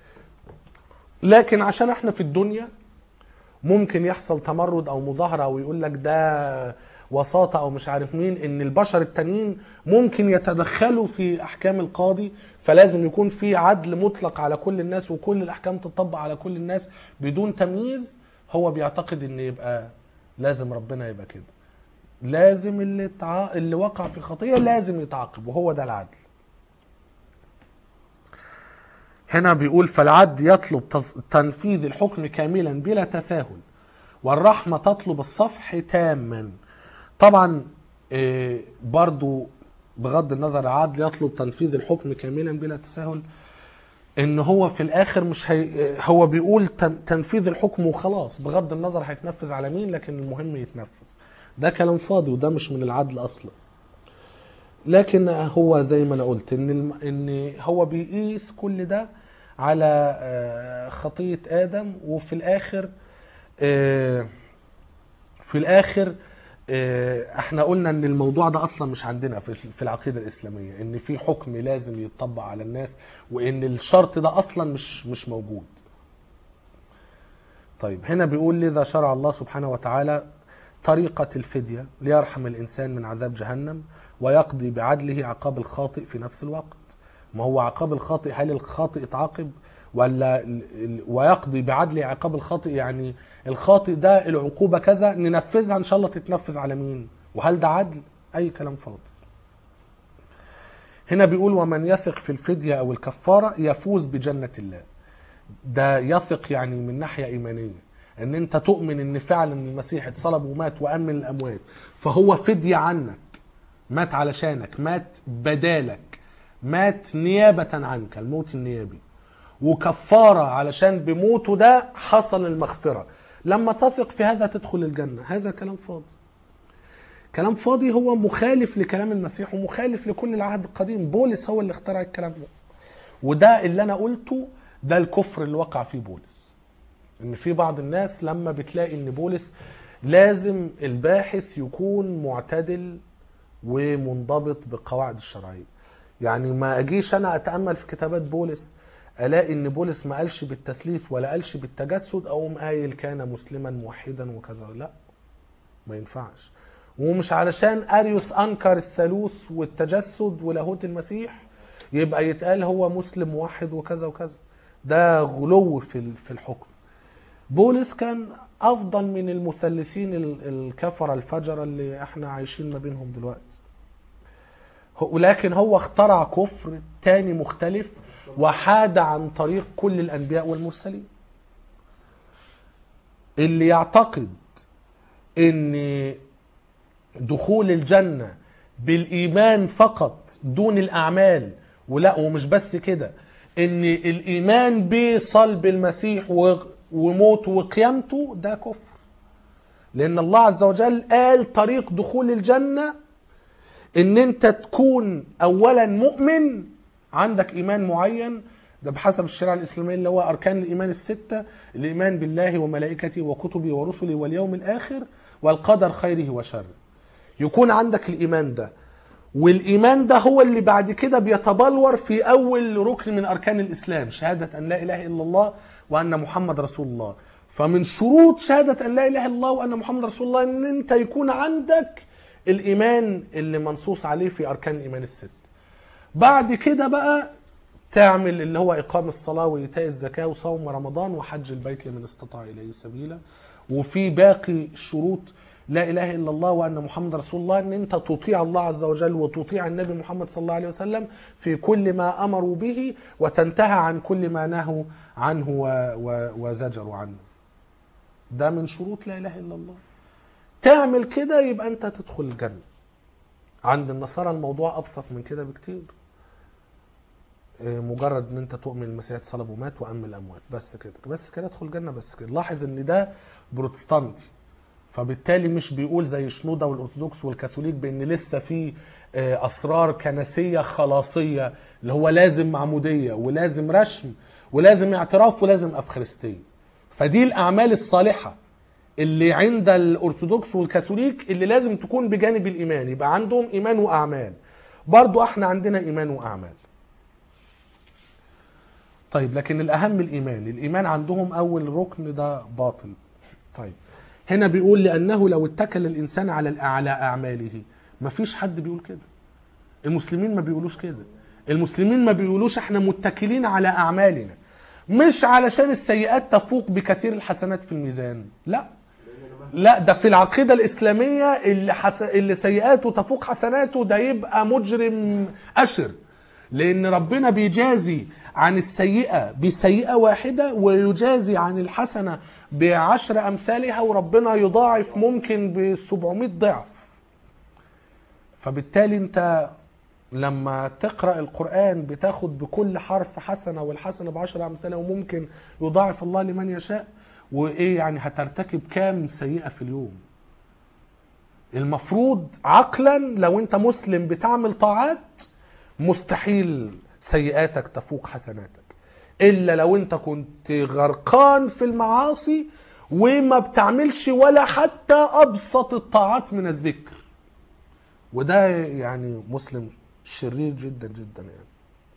لكن عشان احنا في الدنيا ممكن يحصل تمرد او مظاهرة او يقول لك ده وساطة او مش عارف مين، ان البشر التانيين ممكن يتدخلوا في احكام القاضي، فلازم يكون في عدل مطلق على كل الناس وكل الاحكام تطبق على كل الناس بدون تمييز. هو بيعتقد ان يبقى لازم ربنا يبقى كده، لازم اللي, تع... اللي وقع في خطيئة لازم يتعاقب، وهو ده العدل. هنا بيقول فالعدل يطلب تنفيذ الحكم كاملا بلا تساهل، والرحمة تطلب الصفح تاما. طبعا برضو بغض النظر العدل يطلب تنفيذ الحكم كاملا بلا تساهل، ان هو في الاخر مش هي هو بيقول تنفيذ الحكم وخلاص بغض النظر هيتنفذ على مين، لكن المهم يتنفذ. ده كلام فاضي وده مش من العدل اصلا. لكن هو زي ما انا قلت ان ان هو بيقيس كل ده على خطية آدم، وفي الاخر في الاخر احنا قلنا ان الموضوع ده اصلا مش عندنا في العقيدة الاسلامية، ان في حكم لازم يتطبق على الناس، وان الشرط ده اصلا مش مش موجود. طيب هنا بيقول لذا شرع الله سبحانه وتعالى طريقة الفدية ليرحم الانسان من عذاب جهنم ويقضي بعدله عقاب الخاطئ في نفس الوقت. ما هو عقاب الخاطئ، هل الخاطئ اتعاقب ولا ويقضي بعدله عقاب الخاطئ؟ يعني الخاطئ ده العقوبة كذا ننفذها ان شاء الله تتنفذ على مين، وهل ده عدل؟ اي كلام فاضي. هنا بيقول ومن يثق في الفدية او الكفارة يفوز بجنة الله. ده يثق يعني من ناحية ايمانية، ان انت تؤمن ان فعلا المسيح اتصلب ومات وامن الاموات، فهو فدية عنك، مات علشانك، مات بدالك، مات نيابة عنك، الموت النيابي، وكفارة علشان بموته ده حصل المغفرة. لما تثق في هذا تدخل الجنة. هذا كلام فاضي. كلام فاضي هو مخالف لكلام المسيح ومخالف لكل العهد القديم. بولس هو اللي اخترع الكلام ده، وده اللي انا قلته ده الكفر اللي وقع فيه بولس. ان في بعض الناس لما بتلاقي ان بولس لازم الباحث يكون معتدل ومنضبط بالقواعد الشرعية. يعني ما اجيش انا اتأمل في كتابات بولس الاقي ان بولس ما قالش بالتثليث ولا قالش بالتجسد، او قايل كان مسلما موحدا وكذا. لا، ما ينفعش. ومش علشان اريوس انكر الثالوث والتجسد ولاهوت المسيح يبقى يتقال هو مسلم موحد وكذا وكذا. ده غلو في في الحكم. بولس كان افضل من المثلثين الكفره الفجره اللي احنا عايشين ما بينهم دلوقتي، ولكن هو اخترع كفر تاني مختلف وحاد عن طريق كل الانبياء والمرسلين. اللي يعتقد ان دخول الجنة بالايمان فقط دون الاعمال، ولا ومش بس كده، ان الايمان بصلب المسيح وموته وقيامته، ده كفر. لان الله عز وجل قال طريق دخول الجنة ان انت تكون اولا مؤمن، عندك ايمان معين، ده بحسب الشريعة الاسلامية اللي هو اركان الايمان الستة: الايمان بالله وملائكته وكتبه ورسله واليوم الاخر والقدر خيره وشره. يكون عندك الايمان ده، والايمان ده هو اللي بعد كده بيتبلور في اول ركن من اركان الاسلام: شهادة ان لا اله الا الله وان محمد رسول الله. فمن شروط شهادة ان لا اله الا الله وان محمد رسول الله ان انت يكون عندك الايمان اللي منصوص عليه في اركان الايمان الست. بعد كده بقى تعمل اللي هو اقام الصلاة وايتاء الزكاة وصوم رمضان وحج البيت لمن استطاع اليه سبيلا. وفي باقي شروط لا اله الا الله وان محمد رسول الله ان انت تطيع الله عز وجل وتطيع النبي محمد صلى الله عليه وسلم في كل ما امروا به، وتنتهى عن كل ما نهوا عنه وزجروا عنه. ده من شروط لا اله الا الله. تعمل كده يبقى انت تدخل الجنة. عند النصارى الموضوع ابسط من كده بكتير. مجرد ان انت تؤمن المسيح اتصلب ومات وأم الاموات، بس كده بس كده ادخل الجنة. بس كده. لاحظ ان ده بروتستانتي، فبالتالي مش بيقول زي شنودة والارثوذكس والكاثوليك بان لسه في اسرار كنسيه خلاصيه اللي هو لازم معموديه ولازم رشم ولازم اعتراف ولازم افخارستيه. فدي الاعمال الصالحه اللي عند الارثوذكس والكاثوليك اللي لازم تكون بجانب الايمان، يبقى عندهم ايمان واعمال. برضو احنا عندنا ايمان واعمال. طيب لكن الاهم الايمان، الايمان عندهم اول ركن ده باطل. طيب هنا بيقول لانه لو اتكل الانسان على على اعماله، مفيش حد بيقول كده. المسلمين ما بيقولوش كده. المسلمين ما بيقولوش احنا متكلين على اعمالنا، مش علشان السيئات تفوق بكثير الحسنات في الميزان، لا لا، ده في العقيدة الإسلامية اللي, حس... اللي سيئاته تفوق حسناته ده يبقى مجرم أشر، لأن ربنا بيجازي عن السيئة بسيئة واحدة ويجازي عن الحسنة بعشر أمثالها، وربنا يضاعف ممكن بسبعمائة ضعف. فبالتالي انت لما تقرأ القرآن بتاخد بكل حرف حسنة، والحسنة بعشر أمثالها، وممكن يضاعف الله لمن يشاء. وايه يعني هترتكب كام سيئة في اليوم؟ المفروض عقلا لو انت مسلم بتعمل طاعات مستحيل سيئاتك تفوق حسناتك، الا لو انت كنت غرقان في المعاصي وما بتعملش ولا حتى ابسط الطاعات من الذكر، وده يعني مسلم شرير جدا جدا يعني.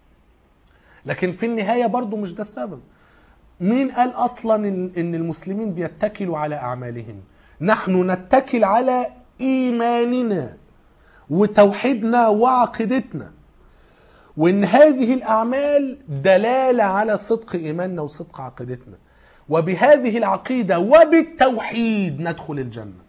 لكن في النهاية برضو مش ده السبب. مين قال اصلا ان المسلمين بيتكلوا على اعمالهم؟ نحن نتكل على ايماننا وتوحيدنا وعقيدتنا، وان هذه الاعمال دلالة على صدق ايماننا وصدق عقيدتنا، وبهذه العقيدة وبالتوحيد ندخل الجنة.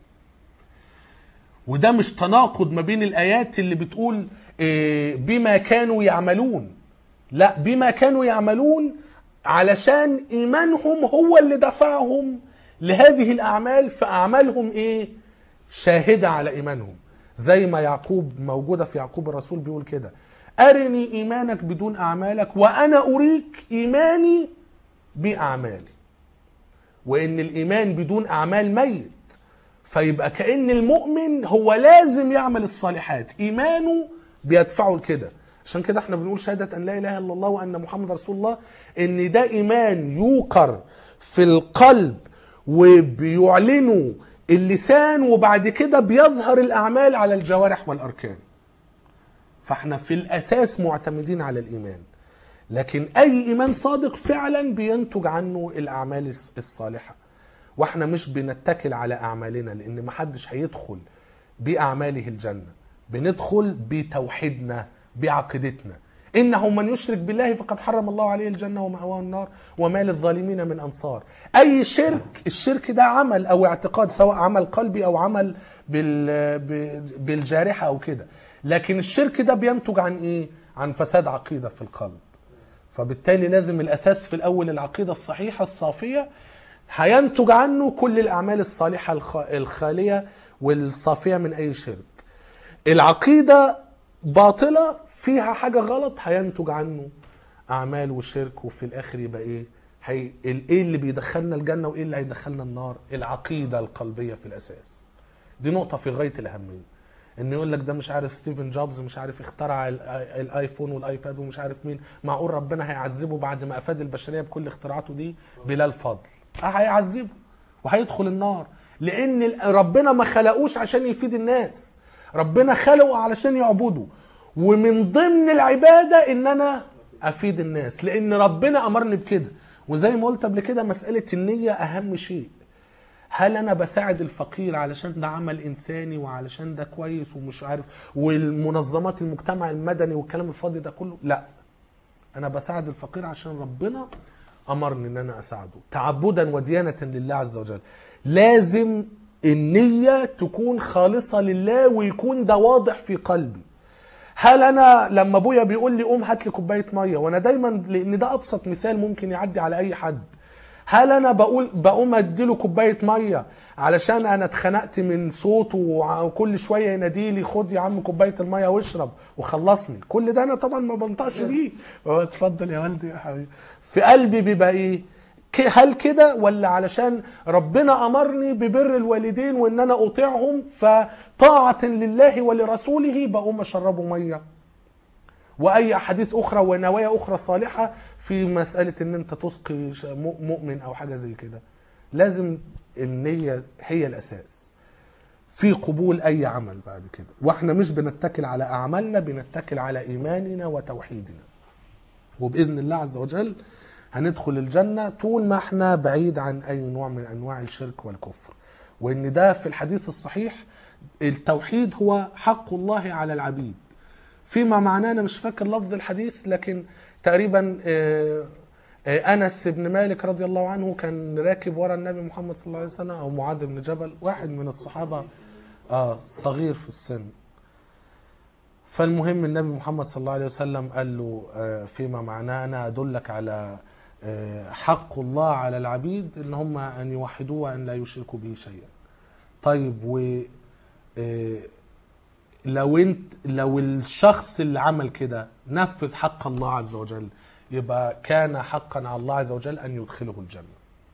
وده مش تناقض ما بين الايات اللي بتقول بما كانوا يعملون، لا، بما كانوا يعملون علشان ايمانهم هو اللي دفعهم لهذه الاعمال، فاعمالهم ايه؟ شاهدة على ايمانهم. زي ما يعقوب موجودة في يعقوب الرسول بيقول كده: ارني ايمانك بدون اعمالك وانا اريك ايماني باعمالي. وان الايمان بدون اعمال ميت، فيبقى كأن المؤمن هو لازم يعمل الصالحات، ايمانه بيدفعه لكده. عشان كده احنا بنقول شهادة ان لا اله الا الله وان محمد رسول الله، ان ده ايمان يوقر في القلب وبيعلنه اللسان، وبعد كده بيظهر الاعمال على الجوارح والاركان. فاحنا في الاساس معتمدين على الايمان، لكن اي ايمان صادق فعلا بينتج عنه الاعمال الصالحة. واحنا مش بنتكل على اعمالنا، لان محدش هيدخل باعماله الجنة، بندخل بتوحيدنا بعقيدتنا. انه من يشرك بالله فقد حرم الله عليه الجنة ومأواه النار وما للظالمين من انصار. اي شرك، الشرك ده عمل او اعتقاد، سواء عمل قلبي او عمل بالجارحة او كده، لكن الشرك ده بينتج عن ايه؟ عن فساد عقيدة في القلب. فبالتالي لازم الاساس في الاول العقيدة الصحيحة الصافية، هينتج عنه كل الاعمال الصالحة الخالية والصافية من اي شرك. العقيدة باطلة فيها حاجة غلط، هينتج عنه اعمال وشرك، وفي الاخر يبقى ايه؟ هي ايه اللي بيدخلنا الجنة وايه اللي هيدخلنا النار؟ العقيدة القلبية في الاساس. دي نقطة في غاية الاهمية. ان يقول لك ده مش عارف ستيفن جوبز مش عارف اخترع الايفون والايباد ومش عارف مين، معقول ربنا هيعذبه بعد ما افاد البشرية بكل اختراعاته دي؟ بلا الفضل اه هيعذبه وهيدخل النار، لان ربنا ما خلقوش عشان يفيد الناس، ربنا خلقه علشان يعبده. ومن ضمن العبادة ان انا افيد الناس، لان ربنا امرني بكده. وزي ما قلت قبل كده، مسألة النية اهم شيء. هل انا بساعد الفقير علشان ده عمل انساني وعلشان ده كويس ومش عارف والمنظمات المجتمع المدني والكلام الفاضي ده كله؟ لا، انا بساعد الفقير عشان ربنا امرني ان انا اساعده تعبدا وديانة لله عز وجل. لازم النية تكون خالصة لله ويكون ده واضح في قلبي. هل انا لما ابويا بيقول لي قوم هات لي كوبايه ميه، وانا دايما، لان ده ابسط مثال ممكن يعدي على اي حد، هل انا بقول بقوم اديله كوبايه ميه علشان انا اتخنقت من صوته وكل شويه ينادي لي خد يا عم كوبايه الميه واشرب وخلصني؟ كل ده انا طبعا ما بنطقش بيه، اتفضل يا والدي يا حبيبي. في قلبي بيبقى ايه؟ هل كده، ولا علشان ربنا امرني ببر الوالدين وان انا اطيعهم ف طاعة لله ولرسوله بقوم اشربه ميه، واي احاديث اخرى ونوايا اخرى صالحة في مسألة ان انت تسقي مؤمن او حاجة زي كده. لازم النية هي الاساس في قبول اي عمل بعد كده. واحنا مش بنتكل على اعمالنا، بنتكل على ايماننا وتوحيدنا، وباذن الله عز وجل هندخل الجنة طول ما احنا بعيد عن اي نوع من انواع الشرك والكفر. وان ده في الحديث الصحيح التوحيد هو حق الله على العبيد، فيما معناه انا مش فاكر لفظ الحديث، لكن تقريبا انس بن مالك رضي الله عنه كان راكب ورا النبي محمد صلى الله عليه وسلم، او معاذ بن جبل، واحد من الصحابة اه صغير في السن. فالمهم النبي محمد صلى الله عليه وسلم قال له فيما معناه انا ادلك على حق الله على العبيد ان هم ان يوحدوه وان لا يشركوا به شيئا. طيب و لو انت لو الشخص اللي عمل كده نفذ حق الله عز وجل، يبقى كان حقا على الله عز وجل ان يدخله الجنة.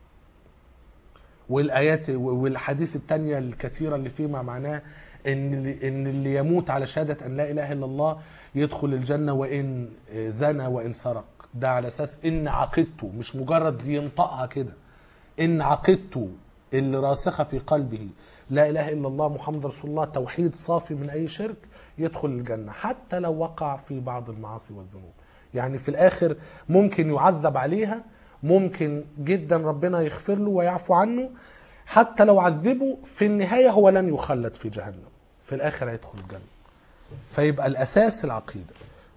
والايات والحديث الثانيه الكثيره اللي فيما معناه ان ان اللي يموت على شهاده ان لا اله الا الله يدخل الجنه وان زنى وان سرق. ده على اساس ان عقيدته مش مجرد ينطقها كده، ان عقيدته اللي راسخه في قلبه لا اله الا الله محمد رسول الله، توحيد صافي من اي شرك، يدخل الجنه حتى لو وقع في بعض المعاصي والذنوب. يعني في الاخر ممكن يعذب عليها، ممكن جدا ربنا يغفر له ويعفو عنه، حتى لو عذبه في النهاية هو لن يخلد في جهنم، في الآخر هيدخل الجنة. فيبقى الأساس العقيدة.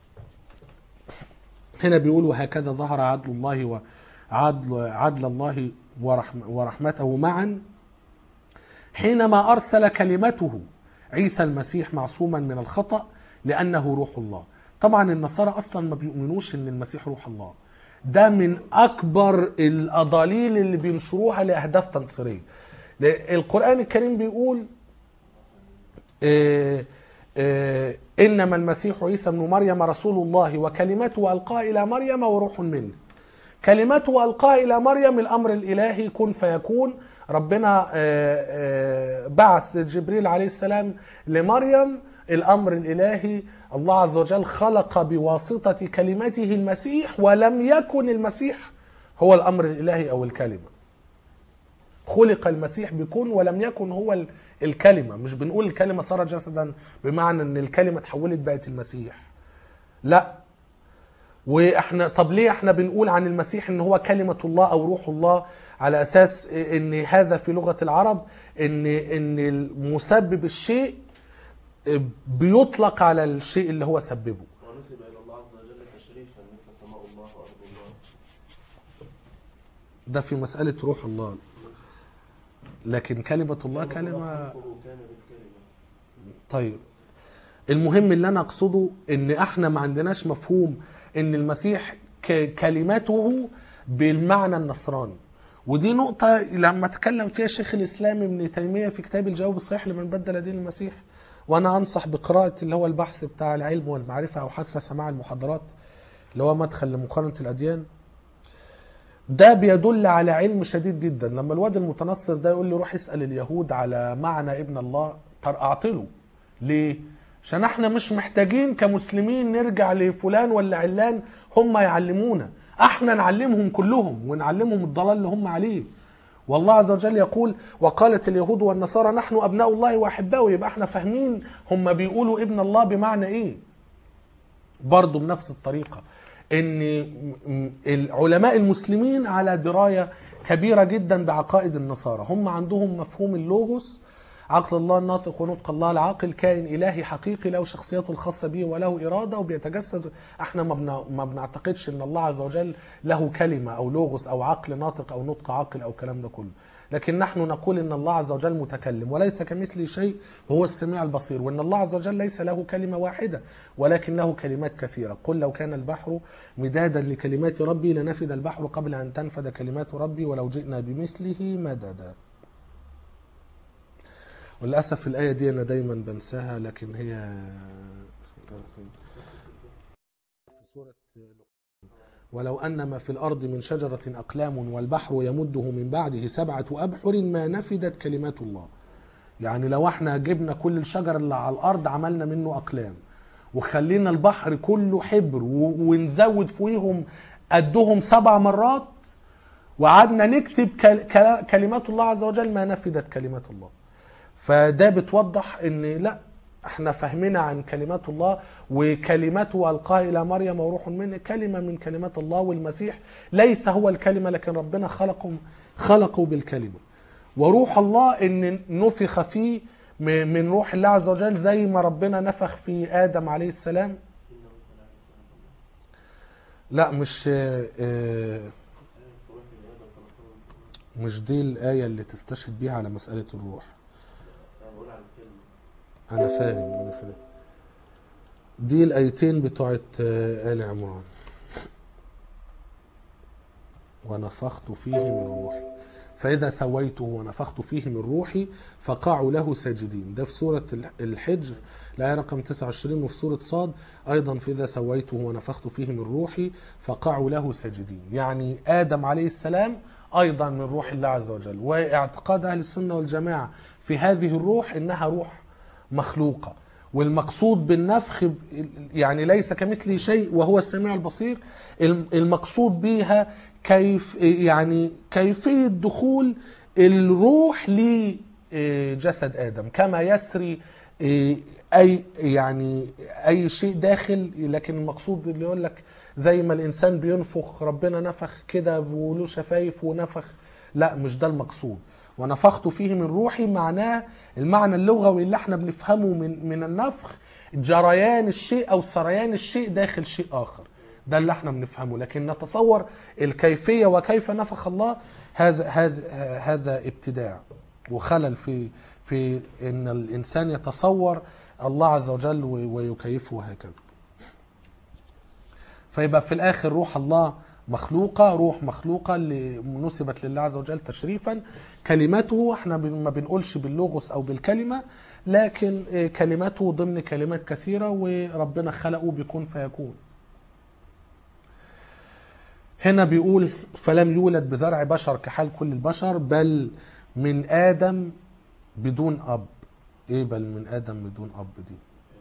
هنا بيقول وهكذا ظهر عدل الله وعدل عدل الله ورحم ورحمته معا حينما أرسل كلمته عيسى المسيح معصوما من الخطأ لأنه روح الله. طبعا النصارى أصلا ما بيؤمنوش أن المسيح روح الله، ده من أكبر الأضاليل اللي بينشروها لأهداف تنصيرية. القرآن الكريم بيقول إيه إيه إنما المسيح عيسى بن مريم رسول الله وكلمته ألقاها إلى مريم وروح منه. كلمته ألقاها إلى مريم الأمر الإلهي كن فيكون. ربنا بعث جبريل عليه السلام لمريم، الأمر الإلهي الله عز وجل خلق بواسطة كلمته المسيح، ولم يكن المسيح هو الأمر الإلهي أو الكلمة. خلق المسيح بكون ولم يكن هو الكلمة. مش بنقول الكلمة صار جسدا بمعنى أن الكلمة تحولت بقت المسيح، لا. واحنا طب ليه احنا بنقول عن المسيح ان هو كلمة الله او روح الله؟ على اساس ان هذا في لغة العرب ان ان المسبب الشيء بيطلق على الشيء اللي هو سببه. ونسب الى الله عز وجل تشريفا مثل سماء الله وارض الله. ده في مسألة روح الله، لكن كلمة الله كلمة. طيب المهم اللي انا اقصده ان احنا ما عندناش مفهوم ان المسيح كلمته بالمعنى النصراني. ودي نقطة لما تكلم فيها الشيخ الاسلام ابن تيمية في كتاب الجواب الصحيح لمن بدل دين المسيح. وانا انصح بقراءة اللي هو البحث بتاع العلم والمعرفة او حتى سماع المحاضرات اللي هو مدخل لمقارنة الاديان. ده بيدل على علم شديد جدا. لما الواد المتنصر ده يقول لي روح اسأل اليهود على معنى ابن الله، اعطله ليه؟ عشان احنا مش محتاجين كمسلمين نرجع لفلان ولا علان هم يعلمونا، احنا نعلمهم كلهم ونعلمهم الضلال اللي هم عليه. والله عز وجل يقول وقالت اليهود والنصارى نحن ابناء الله واحباؤه. يبقى احنا فاهمين هم بيقولوا ابن الله بمعنى ايه. برضو بنفس الطريقة ان العلماء المسلمين على دراية كبيرة جدا بعقائد النصارى. هم عندهم مفهوم اللوغوس، عقل الله الناطق ونطق الله العاقل، كائن إلهي حقيقي له شخصيته الخاصة به وله إرادة وبيتجسد. احنا ما بنعتقدش ان الله عز وجل له كلمة او لوغوس او عقل ناطق او نطق عاقل او الكلام ده كله. لكن نحن نقول ان الله عز وجل متكلم وليس كمثله شيء وهو السميع البصير، وان الله عز وجل ليس له كلمة واحدة ولكن له كلمات كثيرة. قل لو كان البحر مدادا لكلمات ربي لنفد البحر قبل ان تنفد كلمات ربي ولو جئنا بمثله مددا. وللأسف الآية دي أنا دايما بنساها، لكن هي في سورة ولو أن ما في الأرض من شجرة أقلام والبحر يمده من بعده سبعة أبحر ما نفدت كلمات الله. يعني لو احنا جبنا كل الشجر اللي على الارض عملنا منه اقلام، وخلينا البحر كله حبر و- ونزود فوقيهم قدهم سبع مرات، وقعدنا نكتب كل- كلا- كلمات الله عز وجل، ما نفدت كلمات الله. فده بتوضح ان لا، احنا فهمنا عن كلمات الله، وكلمته القاها الى مريم وروح منه، كلمه من كلمات الله، والمسيح ليس هو الكلمه لكن ربنا خلقه خلقه بالكلمه. وروح الله ان نفخ فيه م- من روح الله عز وجل، زي ما ربنا نفخ في ادم عليه السلام. لا مش آه، مش دي الآية اللي تستشهد بيها على مسألة الروح. انا بقول على الكلمه. أنا فاهم أنا فاهم دي الآيتين بتوعت آه، آل عمران. ونفخت فيه من روحي فإذا سويته ونفخت فيه من روحي فقعوا له ساجدين. ده في سورة الحجر الآية رقم تسعة وعشرين، وفي سورة صاد أيضا فإذا سويته ونفخت فيه من روحي فقعوا له ساجدين. يعني آدم عليه السلام أيضا من روح الله عز وجل. واعتقاد أهل السنة والجماعة في هذه الروح إنها روح مخلوقة، والمقصود بالنفخ يعني ليس كمثله شيء وهو السميع البصير. المقصود بها كيف يعني كيفية دخول الروح لجسد آدم، كما يسري أي يعني أي شيء داخل. لكن المقصود اللي يقول لك زي ما الإنسان بينفخ، ربنا نفخ كده وله شفايف ونفخ، لا مش ده المقصود. ونفخت فيه من روحي معناه المعنى اللغوي اللي احنا بنفهمه من من النفخ، جريان الشيء او سريان الشيء داخل شيء اخر، ده اللي احنا بنفهمه. لكن نتصور الكيفيه وكيف نفخ الله، هذا هذا هذا ابتداع وخلل في في ان الانسان يتصور الله عز وجل ويكيفه وهكذا. فيبقى في الاخر روح الله مخلوقة، روح مخلوقة اللي نسبت لله عز وجل تشريفا. كلمته احنا ما بنقولش باللغز او بالكلمة، لكن كلمته ضمن كلمات كثيرة، وربنا خلقه بيكون فيكون. هنا بيقول فلم يولد بزرع بشر كحال كل البشر، بل من آدم بدون أب. ايه بل من آدم بدون أب دي؟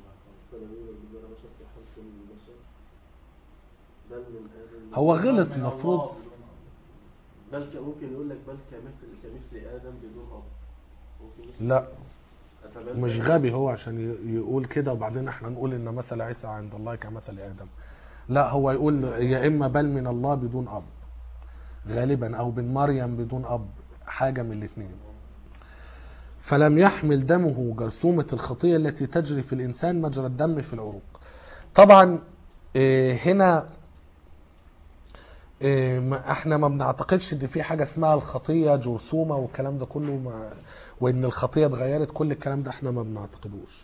هو غلط المفروض. بل ممكن يقول لك بل كمثل كمثل ادم بدون اب. لا مش غبي هو عشان يقول كده وبعدين احنا نقول ان مثل عيسى عند الله كمثل ادم. لا هو يقول يا اما بل من الله بدون اب غالبا، او من مريم بدون اب، حاجه من الاثنين. فلم يحمل دمه جرثومه الخطيه التي تجري في الانسان مجرى الدم في العروق. طبعا هنا احنا ما بنعتقدش ان في حاجه اسمها الخطيه جرثومه والكلام ده كله، ما وان الخطيه اتغيرت، كل الكلام ده احنا ما بنعتقدوش.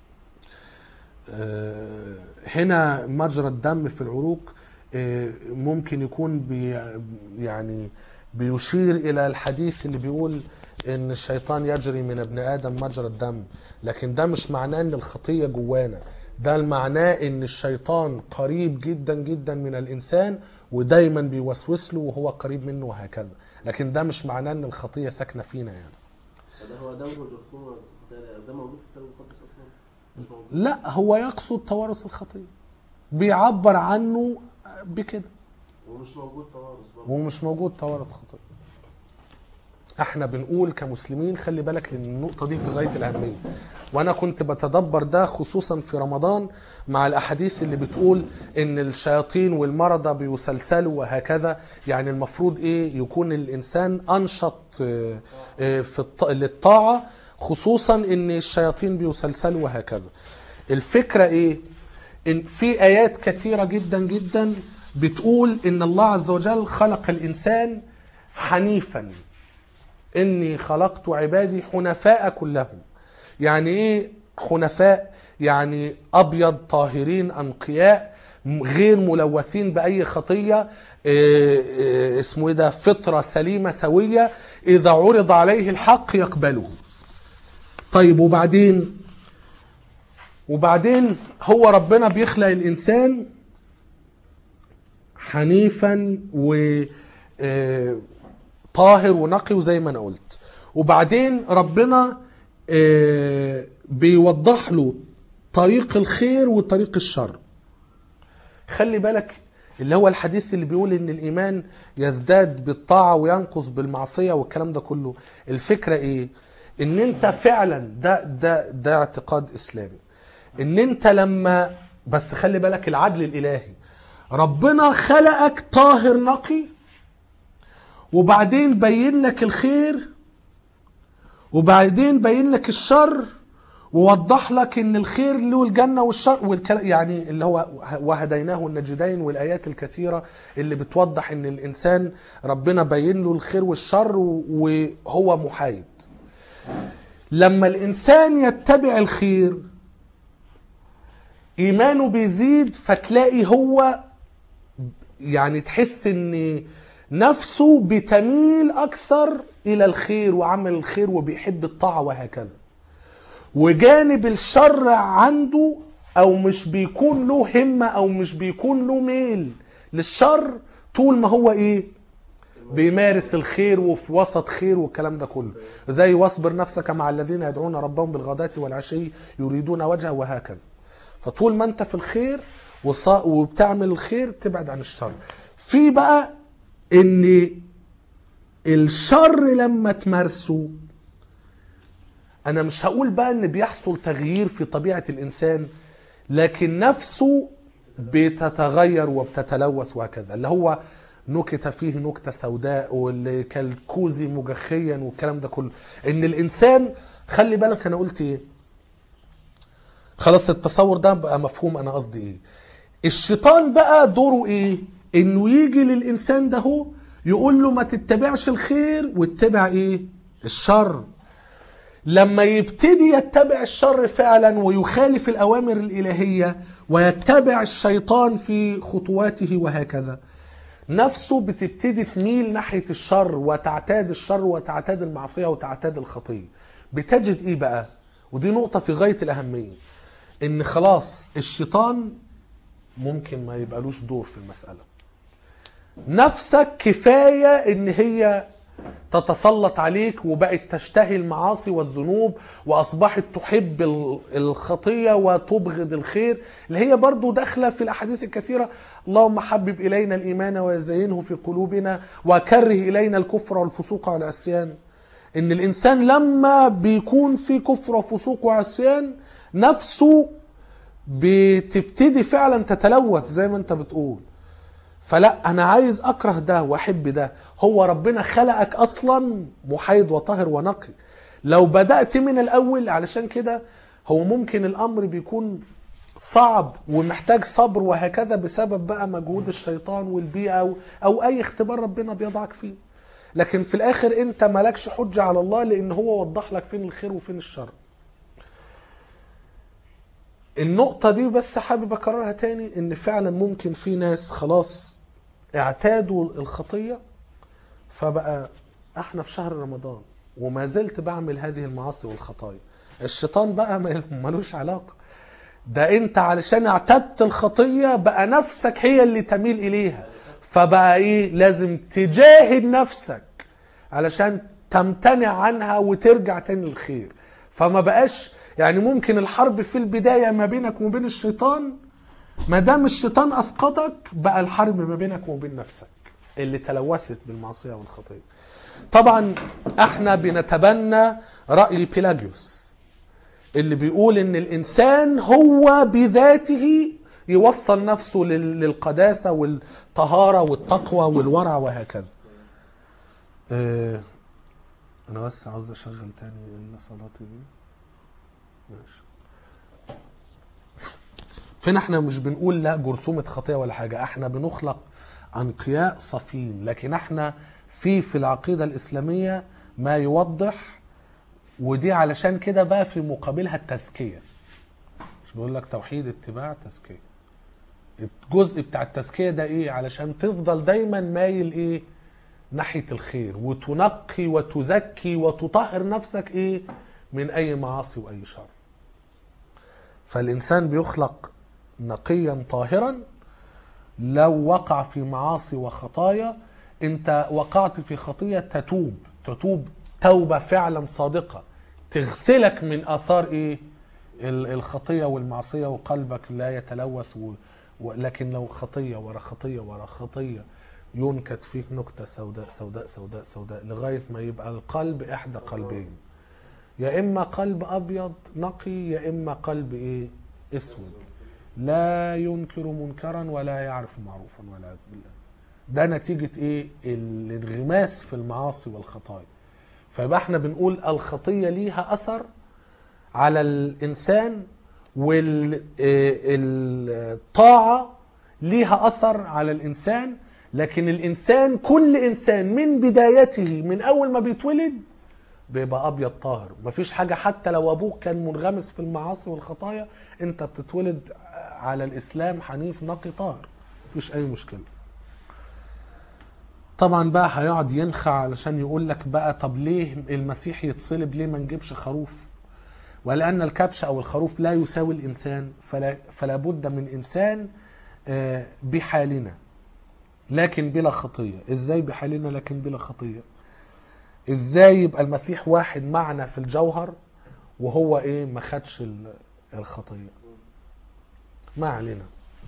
هنا مجرى الدم في العروق ممكن يكون بي يعني بيشير الى الحديث اللي بيقول ان الشيطان يجري من ابن ادم مجرى الدم، لكن ده مش معناه ان الخطيه جوانا، ده المعناه ان الشيطان قريب جدا جدا من الانسان ودايما بيوسوس له وهو قريب منه وهكذا، لكن ده مش معناه ان الخطيه ساكنه فينا يعني. ده هو دم جرثومه ده موجود في الكتاب المقدس اصلا؟ مش موجود. لا هو يقصد توارث الخطيه، بيعبر عنه بكده، ومش موجود توارث برضه، ومش موجود توارث خطيه. احنا بنقول كمسلمين خلي بالك لان النقطه دي في غايه الاهميه، وانا كنت بتدبر ده خصوصا في رمضان مع الاحاديث اللي بتقول ان الشياطين والمرضى بيسلسلوا وهكذا. يعني المفروض ايه؟ يكون الانسان انشط في للطاعه، خصوصا ان الشياطين بيسلسلوا وهكذا. الفكره ايه؟ ان في ايات كثيره جدا جدا بتقول ان الله عز وجل خلق الانسان حنيفا، إني خلقت عبادي حنفاء كلهم. يعني إيه حنفاء؟ يعني أبيض طاهرين أنقياء غير ملوثين بأي خطية، إيه إيه اسمه إيه ده، فطرة سليمة سوية، إذا عرض عليه الحق يقبله. طيب وبعدين وبعدين هو ربنا بيخلق الإنسان حنيفا و إيه طاهر ونقي وزي ما انا قلت، وبعدين ربنا آه، بيوضح له طريق الخير وطريق الشر. خلي بالك اللي هو الحديث اللي بيقول ان الايمان يزداد بالطاعة وينقص بالمعصية والكلام ده كله. الفكرة ايه؟ ان انت فعلا ده ده ده اعتقاد اسلامي، ان انت لما بس خلي بالك العدل الالهي، ربنا خلقك طاهر نقي وبعدين بين لك الخير وبعدين بين لك الشر ووضح لك ان الخير له الجنه والشر والكلام، يعني اللي هو وهديناه النجدين والايات الكثيره اللي بتوضح ان الانسان ربنا بين له الخير والشر وهو محايد. لما الانسان يتبع الخير ايمانه بيزيد، فتلاقي هو يعني تحس ان نفسه بتميل اكثر الى الخير وعمل الخير وبيحب الطاعه وهكذا. وجانب الشر عنده او مش بيكون له همه او مش بيكون له ميل للشر طول ما هو ايه بيمارس الخير وفي وسط خير والكلام ده كله، زي واصبر نفسك مع الذين يدعون ربهم بالغداة والعشي يريدون وجهه وهكذا. فطول ما انت في الخير وبتعمل الخير تبعد عن الشر. في بقى ان الشر لما تمارسه، انا مش هقول بقى ان بيحصل تغيير في طبيعة الانسان، لكن نفسه بتتغير وبتتلوث وهكذا، اللي هو نكت فيه نكتة سوداء واللي كالكوزي مجخيا والكلام ده كله. ان الانسان خلي بالك انا قلت ايه، خلاص التصور ده بقى مفهوم انا قصدي ايه. الشيطان بقى دوره ايه؟ انه يجي للانسان ده هو يقول له ما تتبعش الخير واتبع ايه الشر. لما يبتدي يتبع الشر فعلا ويخالف الأوامر الإلهية ويتبع الشيطان في خطواته وهكذا، نفسه بتبتدي تميل ناحية الشر وتعتاد الشر وتعتاد المعصية وتعتاد الخطية. بتجد ايه بقى؟ ودي نقطة في غاية الأهمية، ان خلاص الشيطان ممكن ما يبقالوش دور في المسألة. نفسك كفاية ان هي تتسلط عليك وبقت تشتهي المعاصي والذنوب وأصبحت تحب الخطية وتبغض الخير، اللي هي برضو داخلة في الأحاديث الكثيرة: اللهم حبب إلينا الإيمان ويزينه في قلوبنا وكره إلينا الكفر والفسوق والعصيان. إن الإنسان لما بيكون في كفر وفسوق وعصيان نفسه بتبتدي فعلا تتلوث زي ما أنت بتقول. فلا انا عايز اكره ده واحب ده. هو ربنا خلقك اصلا محايد وطاهر ونقي. لو بدأت من الاول، علشان كده هو ممكن الامر بيكون صعب ومحتاج صبر وهكذا بسبب بقى مجهود الشيطان والبيئة او, أو اي اختبار ربنا بيضعك فيه، لكن في الاخر انت مالكش حجة على الله لان هو وضح لك فين الخير وفين الشر. النقطة دي بس حابب اكررها تاني، ان فعلا ممكن في ناس خلاص اعتادوا الخطية، فبقى احنا في شهر رمضان وما زلت بعمل هذه المعاصي والخطايا. الشيطان بقى ملوش علاقة، ده انت علشان اعتدت الخطية بقى نفسك هي اللي تميل اليها، فبقى ايه لازم تجاهد نفسك علشان تمتنع عنها وترجع تاني للخير. فما بقاش يعني ممكن الحرب في البداية ما بينك وبين الشيطان، ما دام الشيطان اسقطك بقى الحرب ما بينك وبين نفسك اللي تلوثت بالمعصية والخطية. طبعا احنا بنتبنى رأي بيلاجيوس اللي بيقول ان الانسان هو بذاته يوصل نفسه للقداسة والطهارة والتقوى والورع وهكذا. اه انا بس عاوز اشغل تاني صلاتي دي. ماشي. فين احنا مش بنقول لا جرثومة خطية ولا حاجة، احنا بنخلق انقياء صفين، لكن احنا في في العقيدة الاسلامية ما يوضح، ودي علشان كده بقى في مقابلها التزكية. مش بقول لك توحيد اتباع تزكية. الجزء بتاع التزكية ده ايه؟ علشان تفضل دايما مايل ايه ناحية الخير وتنقي وتزكي وتطهر نفسك ايه من اي معاصي واي شر. فالانسان بيخلق نقيا طاهرا. لو وقع في معاصي وخطايا، انت وقعت في خطية تتوب تتوب توبة فعلا صادقة، تغسلك من اثار ايه ال- الخطيه والمعصيه، وقلبك لا يتلوث و... و... لكن لو خطيه ورا خطيه ورا خطيه ينكت فيك نكته سوداء سوداء سوداء سوداء لغايه ما يبقى القلب احدى قلبين، يا اما قلب ابيض نقي يا اما قلب ايه اسود لا ينكر منكرا ولا يعرف معروفا والعياذ بالله. ده نتيجه ايه الانغماس في المعاصي والخطايا. فيبقى احنا بنقول الخطيه ليها اثر على الانسان، والطاعه ليها اثر على الانسان. لكن الانسان كل انسان من بدايته من اول ما بيتولد بيبقى ابيض طاهر، مفيش حاجه. حتى لو ابوك كان منغمس في المعاصي والخطايا انت بتتولد على الاسلام حنيف نقي طاهر، مفيش اي مشكله. طبعا بقى هيقعد ينخع علشان يقول لك بقى طب ليه المسيح يتصلب، ليه ما نجيبش خروف؟ ولان الكبش او الخروف لا يساوي الانسان، فلا, فلا بد من انسان بحالنا لكن بلا خطيه. ازاي بحالنا لكن بلا خطيه؟ ازاي يبقى المسيح واحد معنا في الجوهر وهو ايه ما خدش الخطيه؟ ما علينا.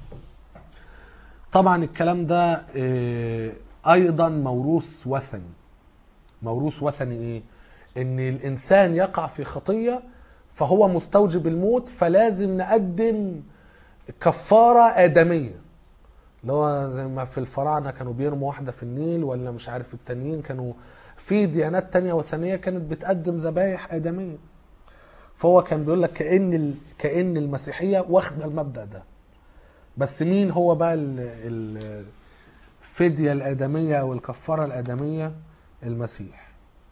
طبعا الكلام ده ايضا موروث وثني. موروث وثني ايه؟ ان الانسان يقع في خطيه فهو مستوجب الموت، فلازم نقدم كفاره ادميه، اللي هو زي ما في الفراعنه كانوا بيرموا واحده في النيل، ولا مش عارف التانيين كانوا في ديانات تانية وثنيه كانت بتقدم ذبايح ادميه. فهو كان بيقول لك كأن ال... كأن المسيحيه واخده المبدأ ده. بس مين هو بقى الفدية الآدمية أو الكفارة الآدمية؟ المسيح.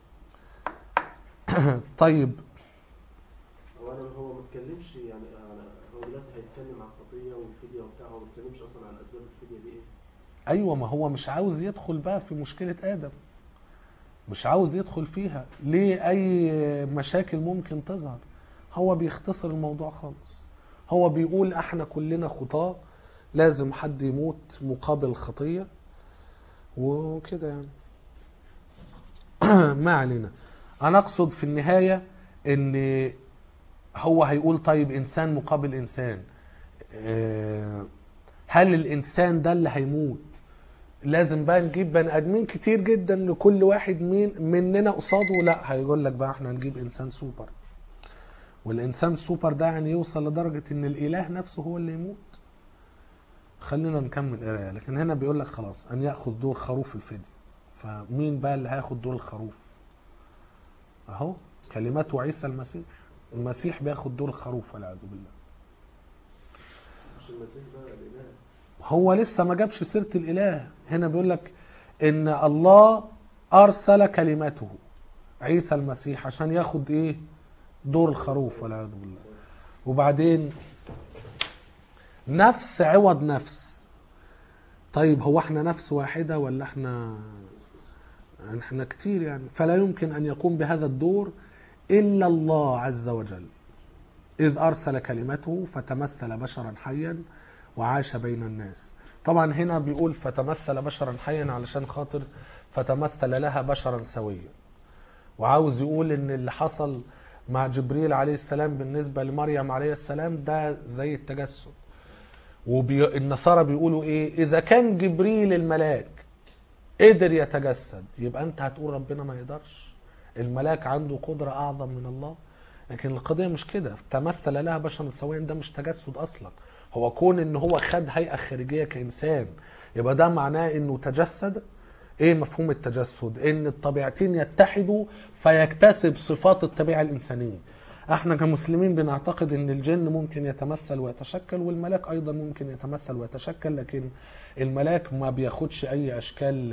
طيب هو انا هو ما اتكلمش يعني على- هو دلوقتي هيتكلم عن الخطيه والفديه وبتاع، هو ما اتكلمش اصلا عن اسباب الفديه دي ايه؟ أيوة، ما هو مش عاوز يدخل بقى في مشكلة آدم، مش عاوز يدخل فيها. ليه؟ أي مشاكل ممكن تظهر. هو بيختصر الموضوع خالص. هو بيقول احنا كلنا خطاة، لازم حد يموت مقابل الخطية وكده يعني. ما علينا. انا اقصد في النهاية ان هو هيقول طيب انسان مقابل انسان، هل الانسان ده اللي هيموت لازم بقى نجيب بني ادمين كتير جدا لكل واحد مين مننا قصاده؟ لا، هيقول لك بقى احنا هنجيب انسان سوبر، والانسان السوبر ده يعني يوصل لدرجة ان الاله نفسه هو اللي يموت. خلينا نكمل قرايه. لكن هنا بيقول لك خلاص ان ياخذ دور خروف الفدية. فمين بقى اللي هياخد دور الخروف؟ اهو كلمات عيسى المسيح. المسيح بياخد دور الخروف والعياذ بالله. مش المسيح بقى الاله؟ هو لسه ما جابش سيره الاله. هنا بيقول لك ان الله ارسل كلمته عيسى المسيح عشان ياخد ايه؟ دور الخروف والعياذ بالله. وبعدين نفس عوض نفس. طيب هو احنا نفس واحده ولا احنا احنا كتير يعني؟ فلا يمكن ان يقوم بهذا الدور الا الله عز وجل، اذ ارسل كلمته فتمثل بشرا حيا وعاش بين الناس. طبعا هنا بيقول فتمثل بشرا حيا علشان خاطر فتمثل لها بشرا سويا، وعاوز يقول ان اللي حصل مع جبريل عليه السلام بالنسبة لمريم عليه السلام ده زي التجسد. والنصارى بيقولوا ايه؟ اذا كان جبريل الملاك قدر يتجسد يبقى انت هتقول ربنا ما يقدرش؟ الملاك عنده قدرة اعظم من الله. لكن القضية مش كده. تمثل لها بشرا سويا ده مش تجسد اصلا. هو كون ان هو خد هيئة خارجية كإنسان يبقى ده معناه انه تجسد. ايه مفهوم التجسد؟ ان الطبيعتين يتحدوا فيكتسب صفات الطبيعة الانسانية. احنا كمسلمين بنعتقد ان الجن ممكن يتمثل ويتشكل، والملاك ايضا ممكن يتمثل ويتشكل، لكن الملاك ما بياخدش اي اشكال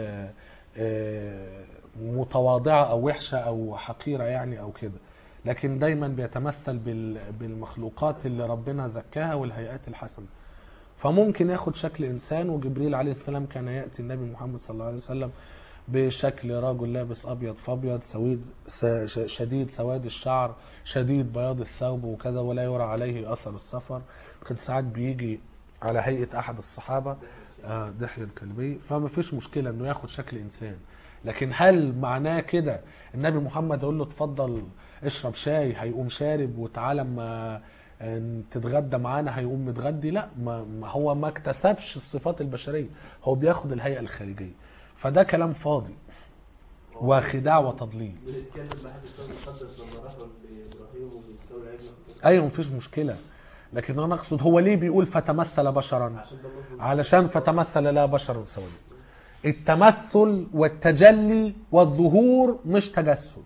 متواضعة او وحشة او حقيرة يعني او كده، لكن دايما بيتمثل بالمخلوقات اللي ربنا زكاها والهيئات الحسنة. فممكن ياخد شكل انسان. وجبريل عليه السلام كان يأتي النبي محمد صلى الله عليه وسلم بشكل رجل لابس ابيض فابيض سويد شديد سواد الشعر شديد بياض الثوب وكذا، ولا يرى عليه اثر السفر. كان ساعات بيجي على هيئة احد الصحابة دحية الكلبي. فما فيش مشكلة انه ياخد شكل انسان، لكن هل معناه كده النبي محمد يقول له اتفضل اشرب شاي هيقوم شارب، وتعالى ما تتغدى معانا هيقوم متغدي؟ لا، ما ما هو ما اكتسبش الصفات البشريه، هو بياخد الهيئه الخارجيه. فده كلام فاضي وخداع وتضليل. بنتكلم بحث الكتاب المقدس لما راحوا لابراهيم وبيتكلموا العجل. ايوه مفيش مشكله، لكن انا اقصد هو ليه بيقول فتمثل بشرا؟ عشان ده اللفظ علشان فتمثل لا بشرا سويا. التمثل والتجلي والظهور مش تجسد.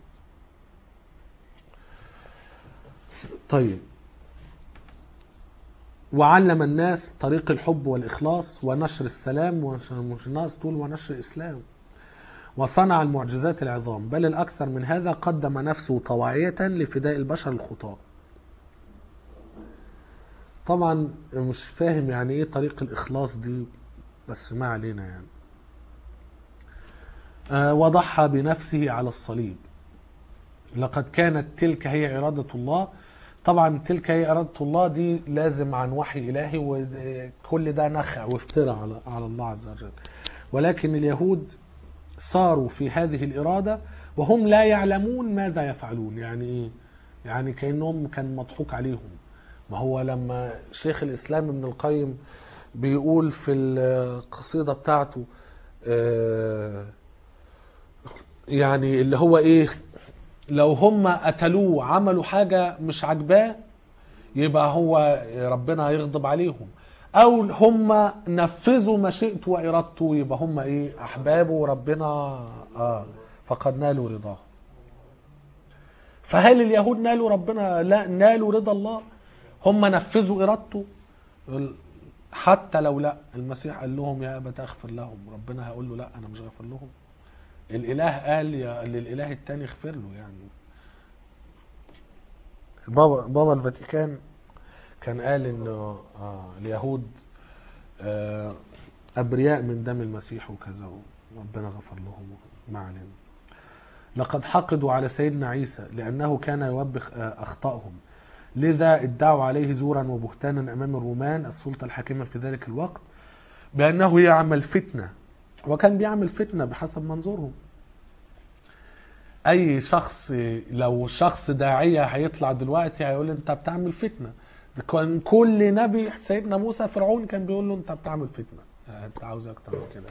طيب، وعلم الناس طريق الحب والإخلاص ونشر السلام، مش الناس طول ونشر الإسلام، وصنع المعجزات العظام، بل الأكثر من هذا قدم نفسه طواعية لفداء البشر الخطاة. طبعا مش فاهم يعني ايه طريق الإخلاص دي، بس ما علينا يعني. آه وضحى بنفسه على الصليب. لقد كانت تلك هي إرادة الله. طبعا تلك هي إرادة الله دي لازم عن وحي إلهي، وكل ده نخع وافتراء على على الله عز وجل. ولكن اليهود صاروا في هذه الإرادة وهم لا يعلمون ماذا يفعلون. يعني إيه؟ يعني كأنهم كان مضحوك عليهم. ما هو لما شيخ الإسلام ابن القيم بيقول في القصيدة بتاعته يعني اللي هو إيه، لو هم قتلوه عملوا حاجة مش عجباه يبقى هو ربنا يغضب عليهم، او هم نفذوا مشيئته وارادته يبقى هم ايه، احبابه وربنا اه فقد نالوا رضاه. فهل اليهود نالوا ربنا؟ لا، نالوا رضا الله، هم نفذوا ارادته. حتى لو لا، المسيح قال لهم يا ابت اغفر لهم، ربنا هيقول له لا انا مش غافر لهم؟ الاله قال يا للاله التاني اغفر له. يعني بابا بابا الفاتيكان كان قال انه آه اليهود آه ابرياء من دم المسيح وكذا، وربنا غفر لهم. ما علينا. لقد حقدوا على سيدنا عيسى لانه كان يوبخ آه اخطائهم، لذا ادعوا عليه زورا وبهتانا امام الرومان السلطه الحاكمه في ذلك الوقت بانه يعمل فتنه، وكان بيعمل فتنه بحسب منظورهم. اي شخص لو شخص داعيه هيطلع دلوقتي هيقول انت بتعمل فتنه. كان كل نبي، سيدنا موسى فرعون كان بيقول له انت بتعمل فتنه، انت عاوز اكتر من كده.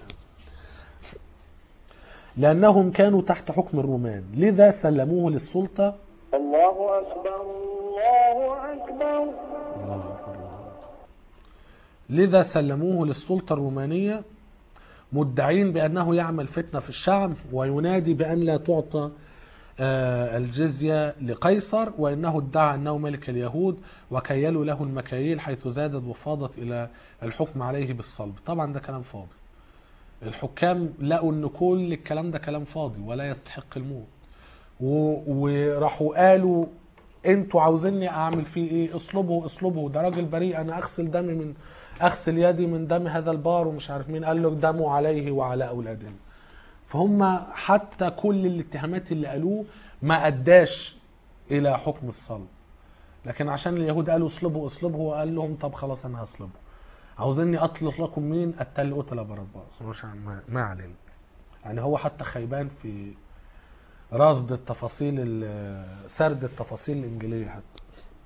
لانهم كانوا تحت حكم الرومان لذا سلموه للسلطه. الله اكبر الله اكبر الله أكبر. لذا سلموه للسلطه الرومانيه مدعين بانه يعمل فتنه في الشعب، وينادي بان لا تعطى الجزية لقيصر، وإنه ادعى أنه ملك اليهود، وكيلوا له المكاييل حيث زادت وفاضت إلى الحكم عليه بالصلب. طبعا ده كلام فاضي. الحكام لقوا أن كل الكلام ده كلام فاضي ولا يستحق الموت، وراحوا قالوا انتوا عاوزيني اعمل فيه ايه؟ اصلبه اصلبه، ده راجل بريء، انا اغسل دمي من اغسل يدي من دم هذا البار ومش عارف مين. قال له دمه عليه وعلى اولاده. فهم حتى كل الاتهامات اللي قالوه ما اداش الى حكم الصلب، لكن عشان اليهود قالوا اصلبوا اصلبوا قال لهم طب خلاص انا هصلبه. عاوزيني اطلق لكم مين؟ التل قتل بارباس. ما علينا. يعني هو حتى خيبان في رصد التفاصيل، سرد التفاصيل الانجيليه حتى.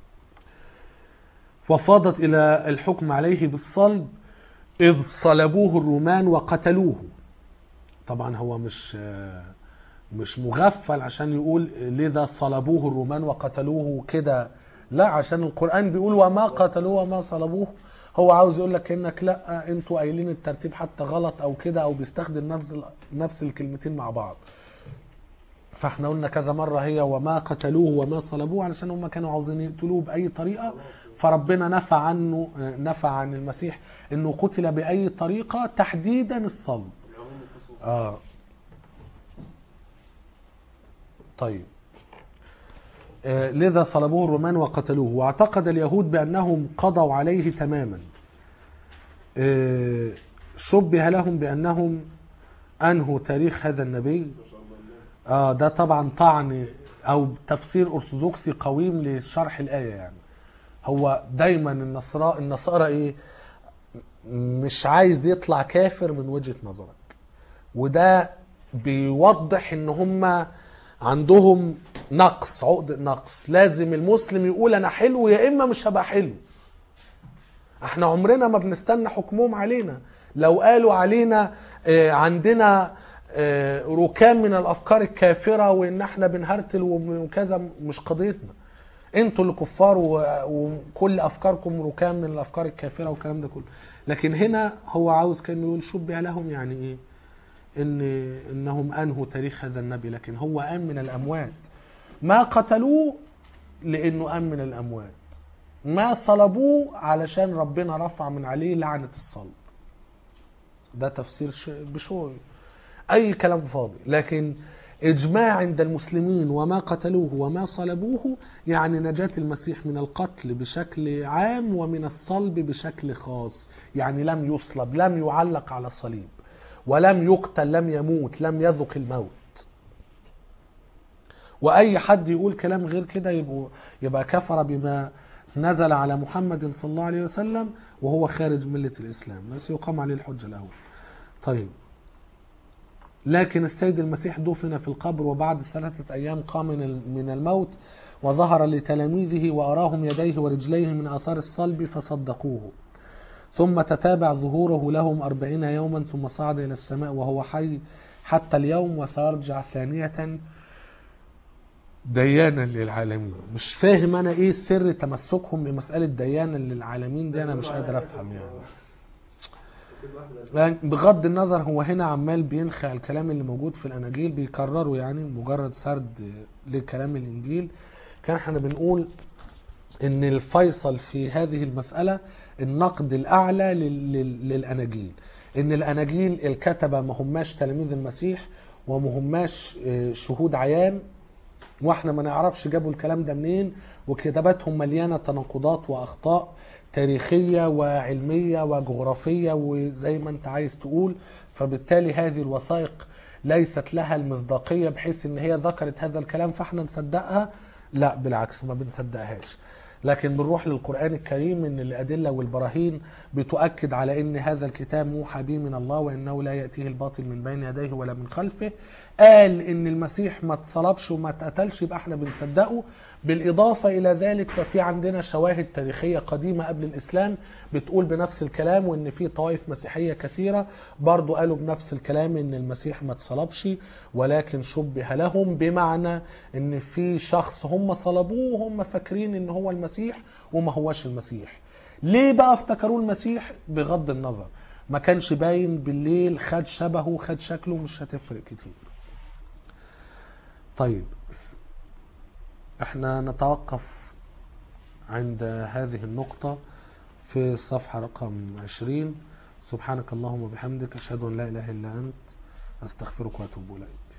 وفاضت الى الحكم عليه بالصلب اذ صلبوه الرومان وقتلوه. طبعا هو مش مش مغفل عشان يقول لذا صلبوه الرومان وقتلوه كده، لا، عشان القرآن بيقول وما قتلوه وما صلبوه. هو عاوز يقول لك انك لا، انتوا قايلين الترتيب حتى غلط او كده، او بيستخدم نفس نفس الكلمتين مع بعض. فاحنا قلنا كذا مرة هي وما قتلوه وما صلبوه علشان هم كانوا عاوزين يقتلوه بأي طريقة، فربنا نفى عنه نفى عن المسيح انه قتل بأي طريقة، تحديدا الصلب. اه طيب. آه لذا صلبوه الرومان وقتلوه، واعتقد اليهود بأنهم قضوا عليه تماما. آه شبه لهم بأنهم أنهوا تاريخ هذا النبي. آه ده طبعا طعن أو تفسير أرثوذكسي قويم لشرح الآية. يعني هو دايما النصارى النصارى إيه، مش عايز يطلع كافر من وجهة نظرك، وده بيوضح ان هم عندهم نقص، عقدة نقص. لازم المسلم يقول انا حلو يا اما مش هبقى حلو. احنا عمرنا ما بنستنى حكمهم علينا. لو قالوا علينا اه عندنا اه ركام من الافكار الكافرة وان احنا بنهرتل وكذا، مش قضيتنا. انتوا اللي كفار وكل افكاركم ركام من الافكار الكافرة والكلام ده كله. لكن هنا هو عاوز كان يقول شبه لهم، يعني ايه؟ ان انهم انهوا تاريخ هذا النبي، لكن هو قام من الاموات. ما قتلوه لانه قام من الاموات، ما صلبوه علشان ربنا رفع من عليه لعنة الصلب. ده تفسير بشوي اي كلام فاضي. لكن اجماع عند المسلمين وما قتلوه وما صلبوه، يعني نجاة المسيح من القتل بشكل عام ومن الصلب بشكل خاص. يعني لم يصلب، لم يعلق على الصليب، ولم يقتل، لم يموت، لم يذق الموت. واي حد يقول كلام غير كده يبقى يبقى كفر بما نزل على محمد صلى الله عليه وسلم وهو خارج ملة الاسلام، بس يقام عليه الحجة الاول. طيب، لكن السيد المسيح دفن في القبر، وبعد ثلاثة ايام قام من الموت وظهر لتلاميذه واراهم يديه ورجليه من اثار الصلب فصدقوه. ثم تتابع ظهوره لهم أربعين يوما ثم صعد إلى السماء وهو حي حتى اليوم، وسيرجع ثانية ديانا للعالمين. مش فاهم أنا إيه سر تمسكهم بمسألة ديانا للعالمين دي، أنا مش قادر أفهم يعني. بغض النظر، هو هنا عمال بينخى الكلام اللي موجود في الأناجيل بيكرره، يعني مجرد سرد لكلام الإنجيل. كان احنا بنقول إن الفيصل في هذه المسألة النقد الأعلى للأناجيل، إن الأناجيل الكتبة ما هماش تلاميذ المسيح وما هماش شهود عيان، واحنا ما نعرفش جابوا الكلام ده منين، وكتاباتهم مليانة تناقضات وأخطاء تاريخية وعلمية وجغرافية وزي ما انت عايز تقول. فبالتالي هذه الوثائق ليست لها المصداقية بحيث ان هي ذكرت هذا الكلام فاحنا نصدقها. لا بالعكس، ما بنصدقهاش. لكن بنروح للقرآن الكريم ان الأدلة والبراهين بتؤكد على ان هذا الكتاب موحى به من الله وانه لا يأتيه الباطل من بين يديه ولا من خلفه. قال ان المسيح ما اتصلبش وما اتقتلش، يبقى احنا بنصدقه. بالاضافة الى ذلك ففي عندنا شواهد تاريخية قديمة قبل الاسلام بتقول بنفس الكلام، وان في طوائف مسيحية كثيرة برضو قالوا بنفس الكلام ان المسيح ما اتصلبش ولكن شبه لهم، بمعنى ان في شخص هم صلبوه وهم فاكرين ان هو المسيح وما هوش المسيح. ليه بقى افتكروا المسيح؟ بغض النظر، ما كانش باين بالليل، خد شبهه خد شكله، مش هتفرق كتير. طيب، احنا نتوقف عند هذه النقطة في الصفحة رقم عشرين. سبحانك اللهم وبحمدك، أشهد أن لا إله إلا أنت، أستغفرك وأتوب إليك.